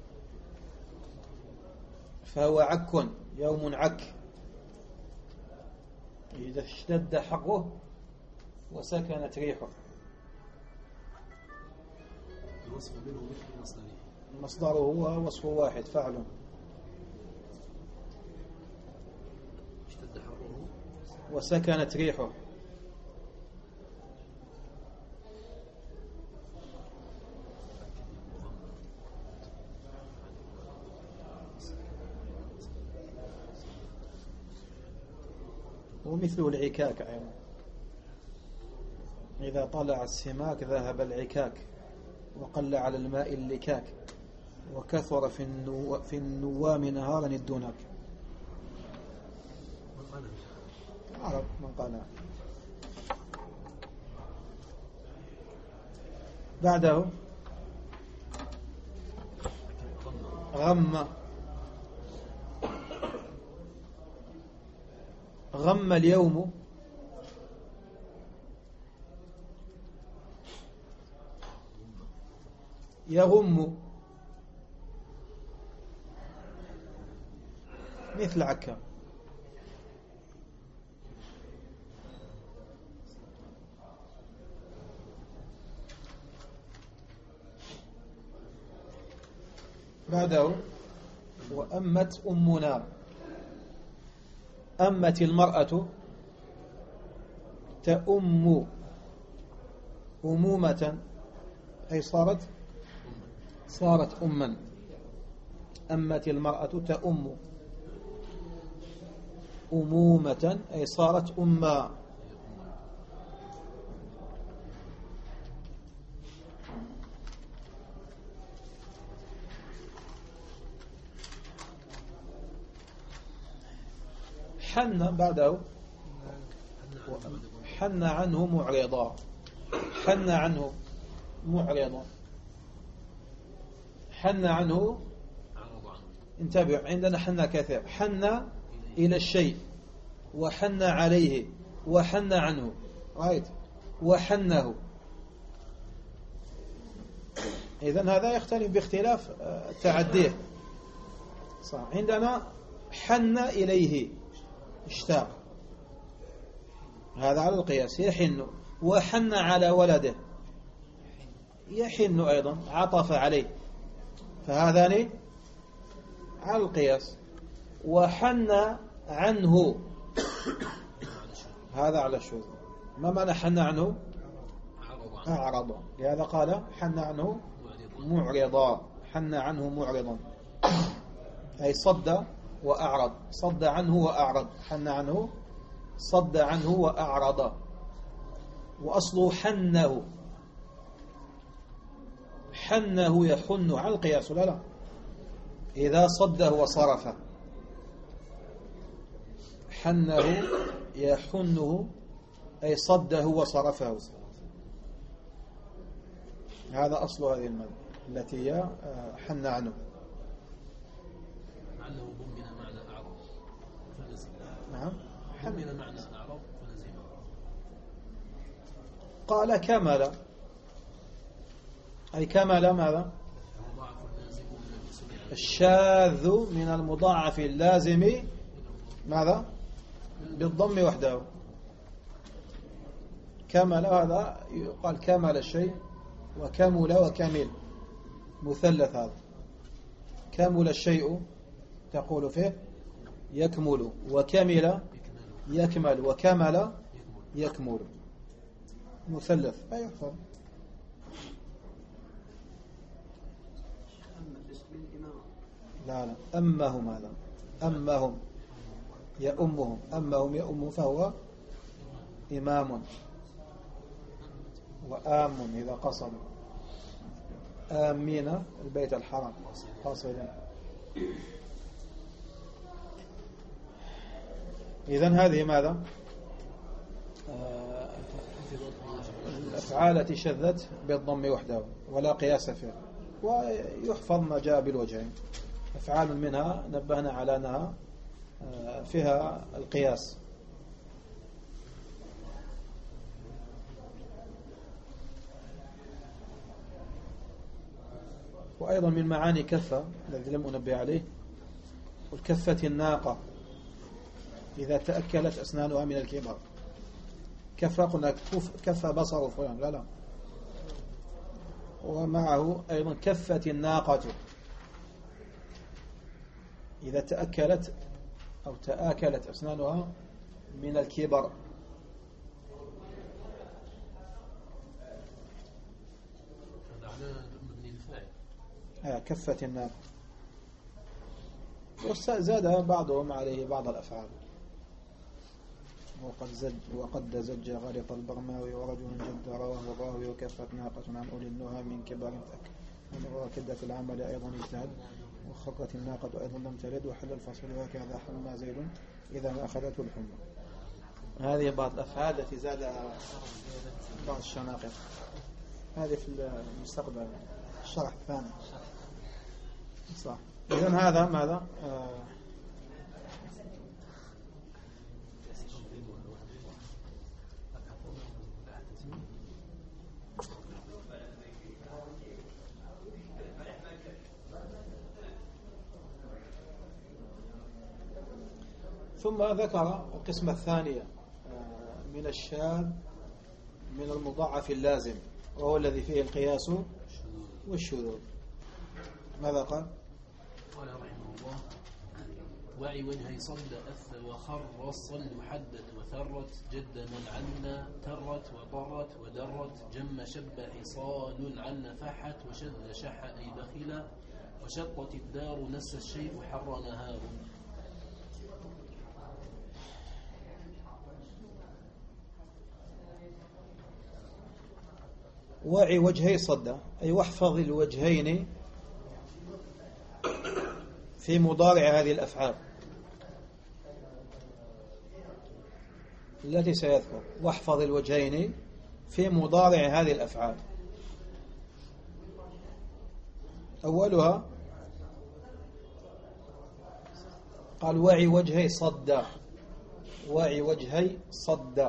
فهو عك، يوم عك إذا اشتد حقه وسكنت ريحه. الوصف منه مثل مصدره، مصدره هو وصف واحد فعل. اشتد حقه وسكنت ريحه. ومثل العكاك أيضا، إذا طلع السماك ذهب العكاك، وقل على الماء اللكاك، وكثر في النوام نهارا الدناك. عرب من قالها. بعده غم، غم اليوم يغم مثل عكا. بعده وأمت أمنا، أمت المرأة تأم أمومة أي صارت أما. أمت المرأة تأم أمومة أي صارت أما. حن بعده حن عنه معرضا، حن عنه معرض. حن عنه، انتبه، عندنا حن كثير، حن إلى الشيء، وحن عليه، وحن عنه، رايت، وحنه. إذن هذا يختلف باختلاف تعديه. صح. عندنا حن إليه، اشتاق، هذا على القياس، يحن. وحن على ولده، يحن أيضا، عطف عليه، فهذان على القياس. وحن عنه، هذا على الشذوذ. ما معنى حن عنه؟ أعرض. لهذا قال حن عنه معرضا، حن عنه معرضا، أي صد وأعرض، صد عنه وأعرض، حن عنه صد عنه وأعرض. وأصله حنه، حنه يحن على القياس، لا لا، إذا صده وصرفه. حنه يحنه أي صده وصرفه، هذا أصل هذه المادة التي هي حن عنه. لعله ضمن معنى أعرض فلزم. نعم، ضمن معنى أعرض فلزم. قال كمل، أي كمل ماذا؟ الشاذ من المضاعف اللازم ماذا؟ بالضم وحده. كمل، هذا يقال كمل الشيء، وكمل وكمل، مثلث هذا. كمل الشيء تقول فيه يكمل، وكمل يكمل، وكمل يكمل، مثلث لا يحفظ. لا لا، أمهم، هذا أمهم يأمهم، أمهم يأمهم، فهو إمام. وآم إذا قصد، آمين البيت الحرام قاصدا. إذن هذه ماذا؟ الأفعال التي شذت بالضم وحده ولا قياس فيها، ويحفظ ما جاء بالوجهين. أفعال منها نبهنا على أنها فيها القياس. وأيضا من معاني كفة الذي لم أنبه عليه، والكفة الناقة إذا تأكلت أسنانها من الكبر. كفة قلنا كفة بصر فلان، لا لا. ومعه أيضا كفة الناقة إذا تأكلت أو تآكلت أسنانها من الكبر. كفة الناقة. زاد بعضهم عليه بعض الأفعال. وقد زج غالط البرماوي ورجل جد رواه الراوي، وكفت ناقة عن أولي النهى من كبار فك. وكد في العمل أيضا اجتهد، وخرت الناقة أيضا لم تلد، وحل الفصل وكذا حمى زيد إذا ما أخذته الحمى. هذه بعض الأفعال التي زاد بعض الشناقط. هذه في المستقبل الشرح الثاني. صح. إذن هذا ماذا؟ ثم ذكر القسمة الثانية من الشاذ من المضاعف اللازم، وهو الذي فيه القياس والشذوذ. ماذا قال؟ قال رحمه الله: وعي وجهي صد أث وخر الصل حدت وثرت جد منعن ترت وطرت ودرت جم شب حصان عن فحت وشد شح أي بخلا وشطت الدار نس الشيء حر نهار. وعي وجهي صد، أي واحفظ الوجهين في مضارع هذه الأفعال التي سيذكر. واحفظ الوجهين في مضارع هذه الأفعال. أولها قال وعي وجهي صد، وعي وجهي صد.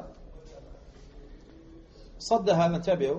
صد هذا انتبهوا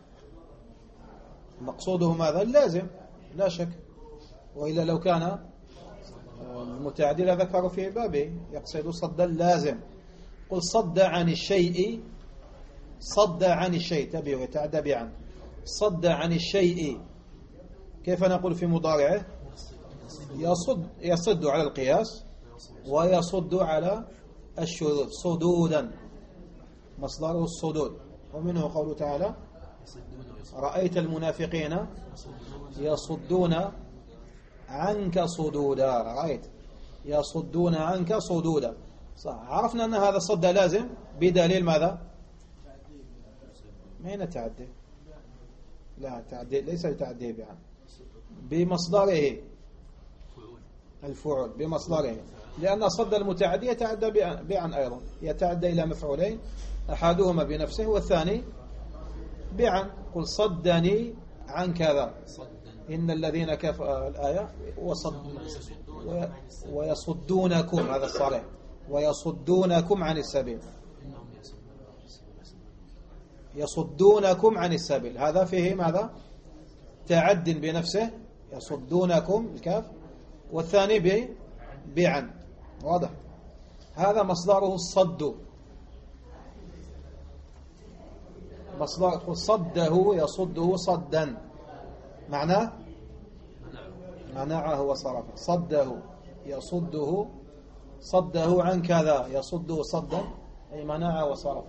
مقصوده ماذا؟ اللازم لا شك، وإلا لو كان المتعدي ذكروا في بابه يقصد صد اللازم. قل صد عن الشيء، صد عن الشيء، تبعه يتعدى بعن. صد عن الشيء كيف نقول في مضارعه؟ يصد، يصد على القياس ويصد على الشذوذ صدودا، مصدره الصدود. ومنه قوله تعالى رأيت المنافقين يصدون عنك صدودا، رأيت يصدون عنك صدودا، صح. عرفنا أن هذا الصد لازم بدليل ماذا؟ ما هنا تعدي؟ لا تعدي ليس تعدي بعن، بمصدره الفعل، بمصدره، لأن صد المتعدي يتعدى بعن أيضا، يتعدى إلى مفعولين أحدهما بنفسه والثاني بعن. قل صدني عن كذا، إن الذين كفروا الآية ويصدونكم، هذا الصريح، ويصدونكم عن السبيل، يصدونكم عن السبيل، هذا فيه ماذا؟ تعد بنفسه، يصدونكم الكاف، والثاني بعن، واضح. هذا مصدره الصد، مصدر صده يصده صدا، معناه منعه وصرفه. صده يصده، صده عن كذا يصده صدا، أي منعه وصرفه.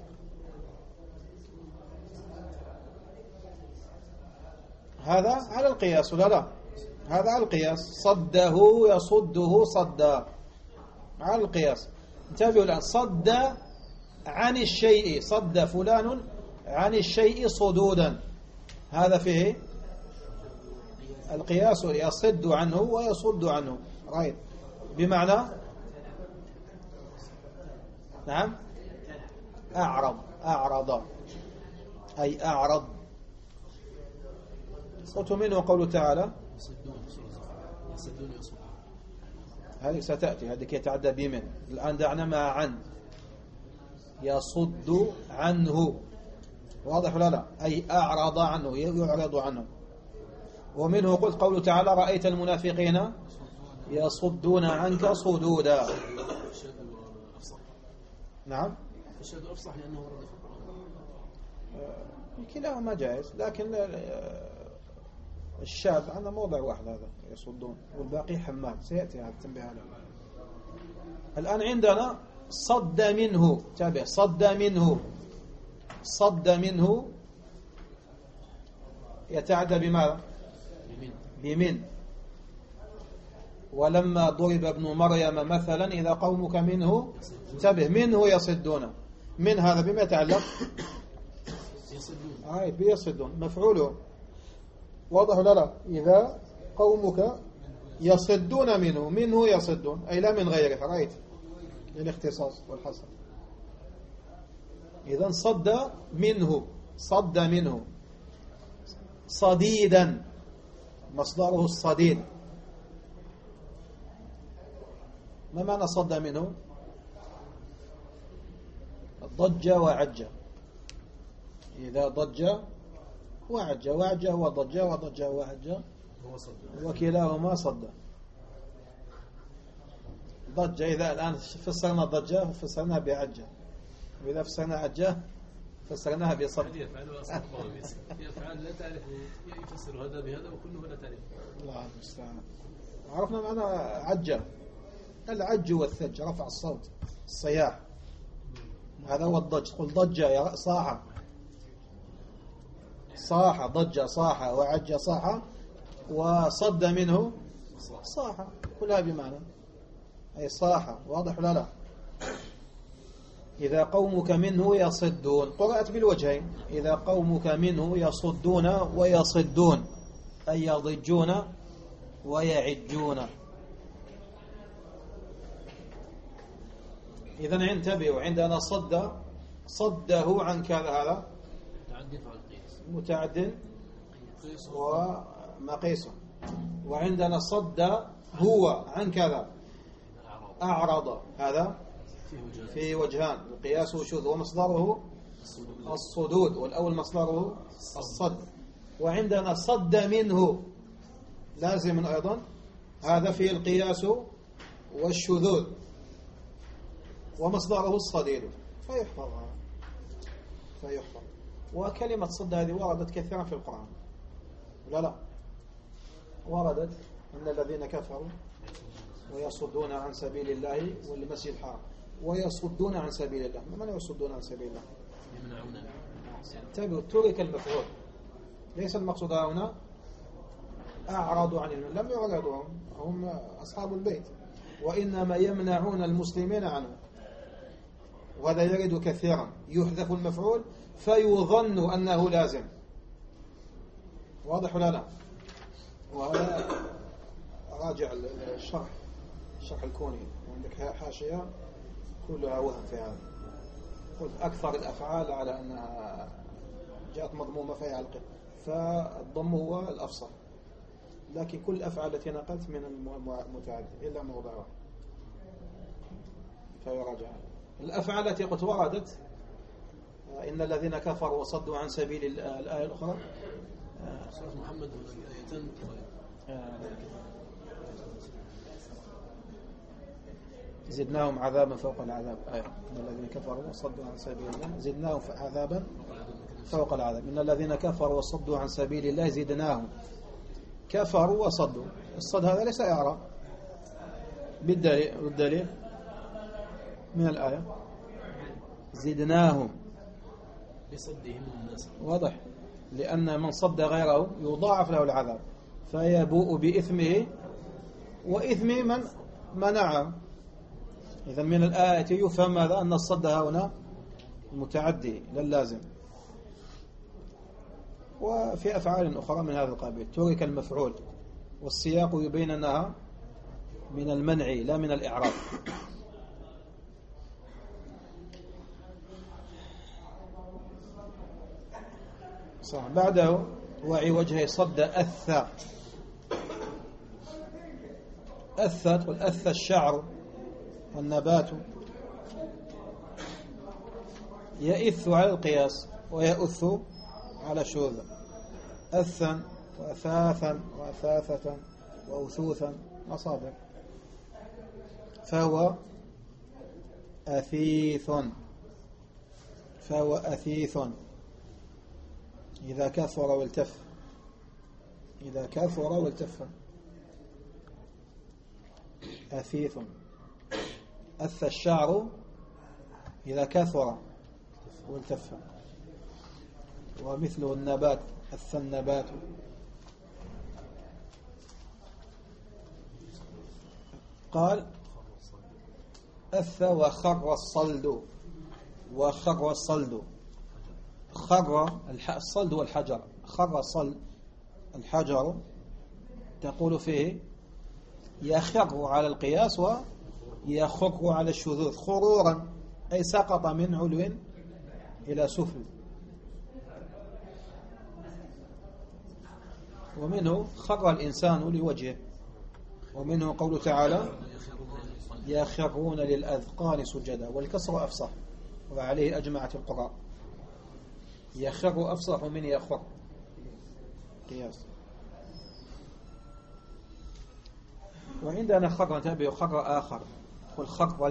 هذا على القياس ولا لا؟ هذا على القياس، صده يصده صدا على القياس. انتبهوا الآن، صد عن الشيء، صد فلان عن الشيء صدودا، هذا فيه القياس، يصد عنه ويصد عنه، رايت، بمعنى نعم أعرض، أعرض أي أعرض. قلت منه قوله تعالى هذه ستأتي، هذه يتعدى بمن، الآن دعنا مع عن، يصد عنه، واضح ولا لا؟ أي أعرض عنه، يعرض عنه. ومنه قلت قوله تعالى رأيت المنافقين يصدون عنك صدودا. نعم الشهد أفصح لأنه ورد في القرآن، كلاهما جائز، لكن الشاذ عندنا موضع واحد هذا يصدون، والباقي حمال، سيأتي هذا التنبيه عليه. الآن عندنا صد منه، تابع، صد منه، صد منه يتعدى بماذا؟ بمن. ولما ضرب ابن مريم مثلا إذا قومك منه، انتبه، منه يصدون، من هذا بما يتعلق؟ بيصدون، مفعوله، واضح ولا لا؟ إذا قومك يصدون منه، منه يصدون، أي لا من غيره، رأيت للاختصاص والحصر. إذن صد منه، صد منه صديدا، مصدره الصديد. ما معنى صد منه؟ ضج وعج، إذا ضج وعج، وعج هو ضج، وضج وعج وكلاهما صد. ضج، إذا الآن فسرنا ضجة فسرناها بعجة، وإذا فسرنا عجة فسرناها بصد. يفعل لا تعرف يفسر هذا بهذا وكله لا تعرف. الله المستعان. عرفنا معنى عجة، العج والثلج، رفع الصوت، الصياح، هذا هو الضج. قل ضج يا صاح، صاح، ضج صاح، وعج صاح، وصد منه صاح، كلها بمعنى أي صاح، واضح ولا لا؟ إذا قومك منه يصدون، قرأت بالوجهين، إذا قومك منه يصدون ويصدون، أي يضجون ويعجون. إذن انتبهوا، عندنا صد، صده عن كذا، هذا متعد ومقيس، وعندنا صد هو عن كذا أعرض، هذا في وجهان، القياس وشذ، ومصدره الصدود، والأول مصدره الصد. وعندنا صد منه لازم أيضا، هذا في القياس والشذوذ، ومصدره الصديد، فيحفظ. وكلمة صد هذه وردت كثيرا في القرآن، لا وردت إن الذين كفروا ويصدون عن سبيل الله والمسجد الحرام، ويصدون عن سبيل الله. من يصدون عن سبيل الله؟ ترك المفعول، ليس المقصود هنا أعرضوا عن لم يعرضوا، هم أصحاب البيت، وإنما يمنعون المسلمين عنه. وهذا يرد كثيرا، يحذف المفعول فيظن أنه لازم. واضح ولا لا؟ وهذا راجع الشرح الكوني، عندك حاشية كلها وهم في هذا. قلت أكثر الأفعال على أنها جاءت مضمومة فيها القي، فالضم هو الأفصل، لكن كل الأفعال التي نقلت من المتعدد إلا موضع واحد فيراجع. الأفعال التي قد وردت إن الذين كفروا وصدوا عن سبيل الآية الأخرى سورة محمد آيتين زدناهم عذابا فوق العذاب، إن الذين كفروا وصدوا عن سبيل الله زدناهم عذابا فوق العذاب. إن الذين كفروا وصدوا عن سبيل الله زدناهم، كفروا وصدوا، الصد هذا ليس إعراب، بالدليل من الآية زدناهم بصدهم الناس، واضح، لأن من صد غيره يضاعف له العذاب، فيبوء بإثمه وإثم من منعه. إذا من الآية يفهم هذا أن الصد هنا متعدي للازم. وفي أفعال أخرى من هذا القبيل ترك المفعول، والسياق يبين أنها من المنع لا من الإعراب. صح. بعده وعي وجهه صد أثى. تقول أثى الشعر والنبات، يئث على القياس ويؤث على الشذوذ، أثا وأثاثا وأثاثة وأثوثا أصابع، فهو أثيث إذا كثر والتف أثيث. أثى الشعر إذا كثر والتف، ومثله النبات أثى النبات. قال أثى وخر الصلد، خر الصلد والحجر، خر الصلد الحجر تقول فيه يخر على القياس ويخر على الشذوذ، خرورا أي سقط من علو إلى سفل. ومنه خر الإنسان لوجهه، ومنه قوله تعالى يخرون للأذقان سجدا، والكسر أفصح وعليه أجمعت القراء، يخر أفصح من يخر قياس. وعندنا خر تابع خر آخر، قل خر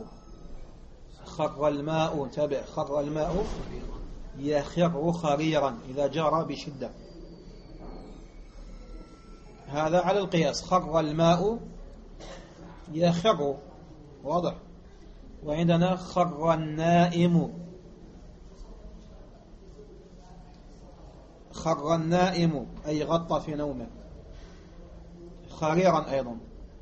الماء تابع خر الماء يخر خريرا إذا جرى بشدة، هذا على القياس، خر الماء يخر، واضح. وعندنا خر النائم أي غطى في نومه، خريرا أيضا،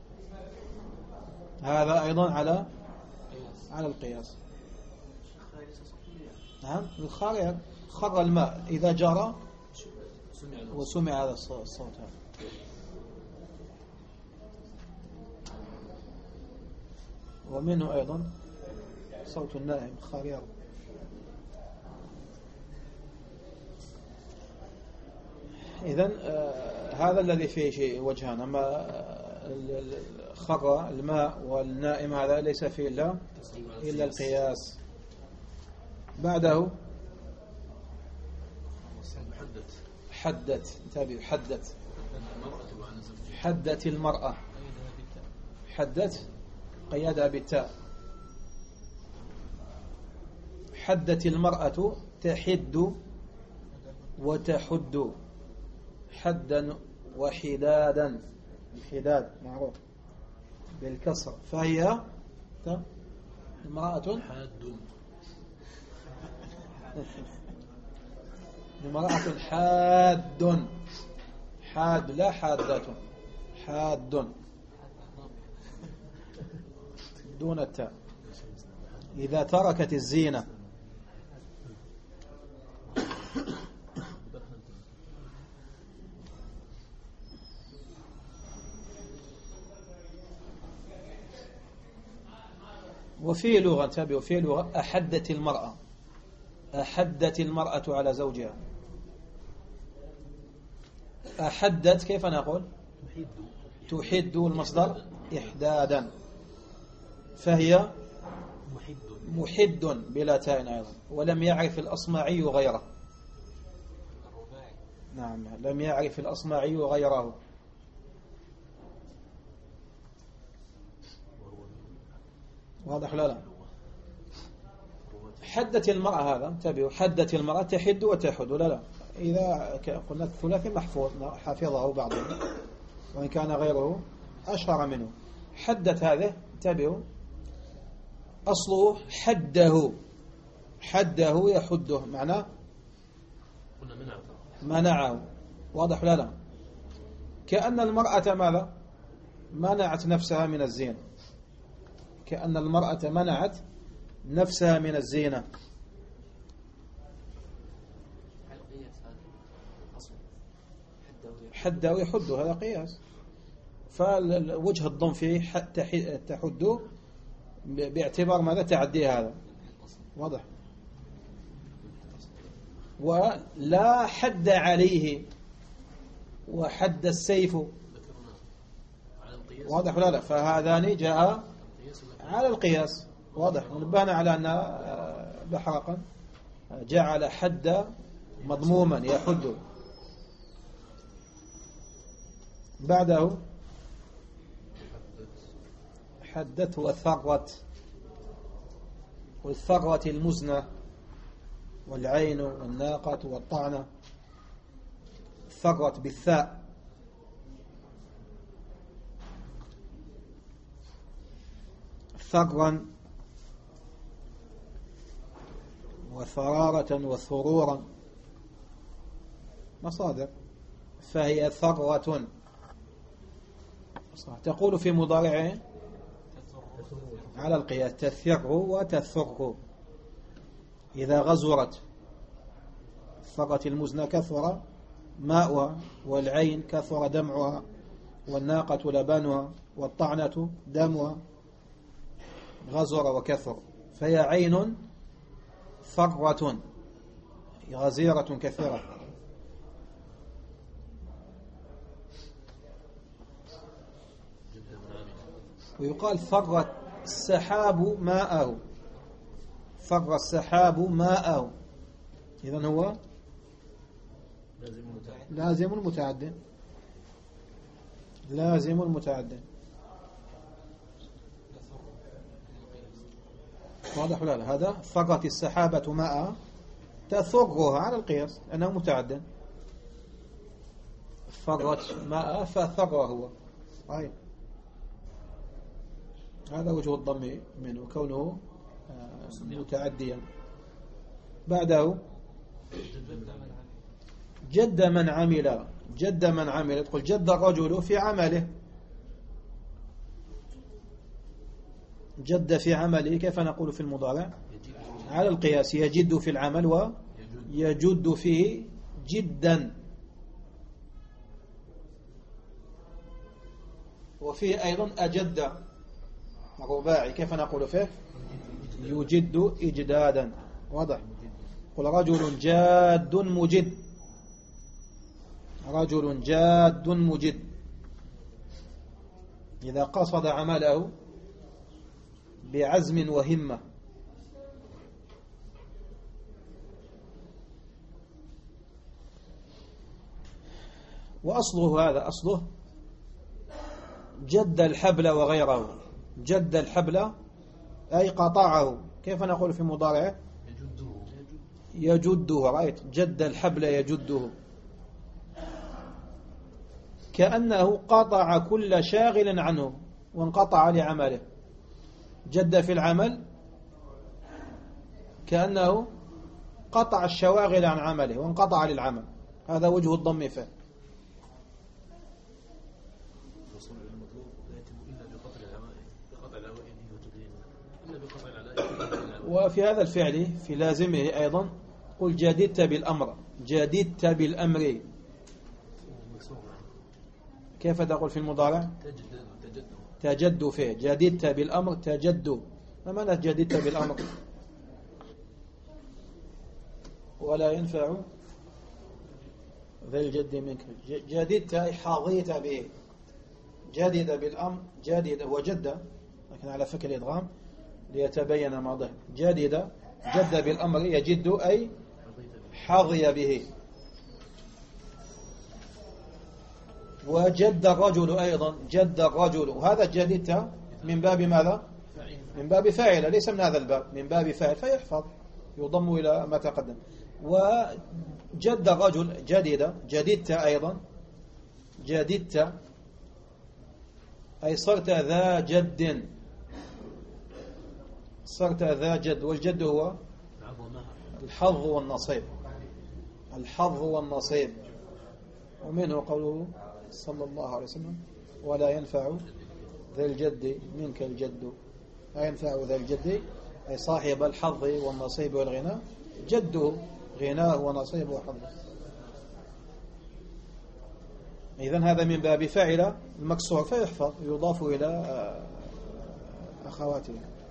هذا أيضا على القياس. نعم، الخرير خر الماء إذا جرى وسمع هذا الصوت هذا. ومنه أيضا صوت النائم خرير. إذن هذا الذي فيه شيء وجهان. أما خر الماء والنائم هذا ليس فيه إلا القياس. بعده حدت، انتبه، حدت المرأة، حدت قيادها بالتاء. حدت المرأة تحد وتحد، حدا وحدادا، الحداد معروف بالكسر، فهي امرأة امرأة حاد لا حادة، حاد دون التاء إذا تركت الزينة. وفي لغة، انتبهوا، وفي لغة أحدت المرأة، أحدت المرأة على زوجها. أحدت كيف نقول؟ تحد المصدر إحدادا، فهي محد بلا تاء أيضا. ولم يعرف الأصمعي غيره، نعم لم يعرف الأصمعي غيره. واضح لا؟ حدت المرأة، هذا انتبهوا، حدت المرأة تحد وتحد لا. إذا قلنا الثلاثي محفوظ حافظه بعضهم وإن كان غيره أشهر منه. حدت هذه انتبهوا أصله حده يحده، معناه منعه. واضح لا؟ كأن المرأة ماذا؟ منعت نفسها من الزينة، كأن المرأة منعت نفسها من الزينة. حده يحد، هذا قياس. فوجه الضم فيه تحد باعتبار ماذا؟ تعدي هذا. واضح؟ ولا حد عليه، وحد السيف. واضح ولا لا؟ فهذان جاء على القياس. واضح؟ ونبهنا على أن بحرقا جعل حد مضموما يحد. بعده حدت وثرت، والثرة المزنة والعين والناقة والطعنة. ثرت بالثاء. ثرا وثرارة وثرورا مصادر، فهي ثروة. تقول في مضارعه على القياس تثر وتثر. إذا غزرت، ثرت المزنة كثر ماؤها، والعين كثر دمعها، والناقة لبنها، والطعنة دمها. غزر وكثر، فهي عين ثرة غزيرة كثيرة. ويقال ثر السحاب ماءه، ثر السحاب ماءه. إذن هو لازم متعد، لازم متعد. واضح ولا لا؟ هذا ثرت السحابة ماء تثرها على القياس أنه متعد. ثرت ماء فثر هو. طيب هذا وجه الضم منه، كونه متعديا. بعده جد من عمل، جد من عمل، تقول جد الرجل في عمله. جد في عمله كيف نقول في المضارع؟ على القياس، يجد في العمل ويجد فيه جدا. وفيه أيضا أجد رباعي، كيف نقول فيه؟ يجد إجدادا. واضح؟ قل رجل جاد مجد، رجل جاد مجد. إذا قصد عمله بعزم وهمة. وأصله هذا أصله جد الحبل وغيره. جد الحبل أي قطعه. كيف نقول في مضارعه؟ يجده. رأيت جد الحبل يجده، كأنه قطع كل شاغل عنه وانقطع لعمله. جد في العمل كأنه قطع الشواغل عن عمله وانقطع للعمل. هذا وجه الضم فيه. وفي هذا الفعل في لازمه أيضا قل جددت بالأمر. جددت بالأمر. كيف تقول في المضارع؟ تجد فيه. جددت بالأمر تجد. ما معنى جددت بالأمر؟ ولا ينفع ذا الجد منك. جددت أي حظيت به. جدد بالأمر جدد وجد، لكن على فكر الإدغام ليتبين ماضيه. جدد جد بالأمر يجد أي حظي به. وجد الرجل أيضا. جد الرجل. وهذا جددت من باب ماذا؟ من باب فاعل، ليس من هذا الباب، من باب فاعل فيحفظ يضم إلى ما تقدم. وجد الرجل جدد. جددت أيضا جددت أي صرت ذا جد. صرت ذا جد. والجد هو الحظ والنصيب. الحظ والنصيب. ومنه قوله صلى الله عليه وسلم ولا ينفع ذا الجد منك الجد. لا ينفع ذا الجد أي صاحب الحظ والنصيب والغنى جده غناه ونصيبه وحظه. إذن هذا من باب فاعل المكسور فيحفظ يضاف إلى أخواته.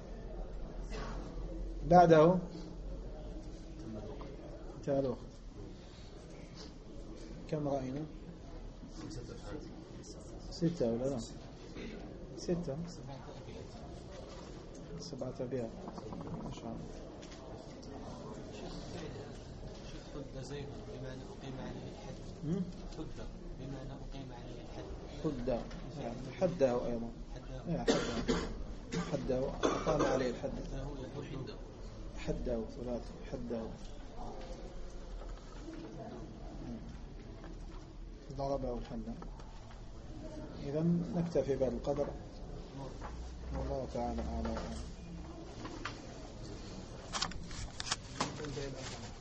بعده تعالوا كم رأينا؟ 6 ولا لا؟ 6 7 أبيات ما شاء الله. خد زيد بمعنى أقيم عليه الحد. خد بمعنى أقيم عليه الحد. خد يعني حده أيضا. حده أقام عليه الحد. حده ثلاثي حده ضربه الحد. إذا نكتفي بهذا القدر والله تعالى أعلم.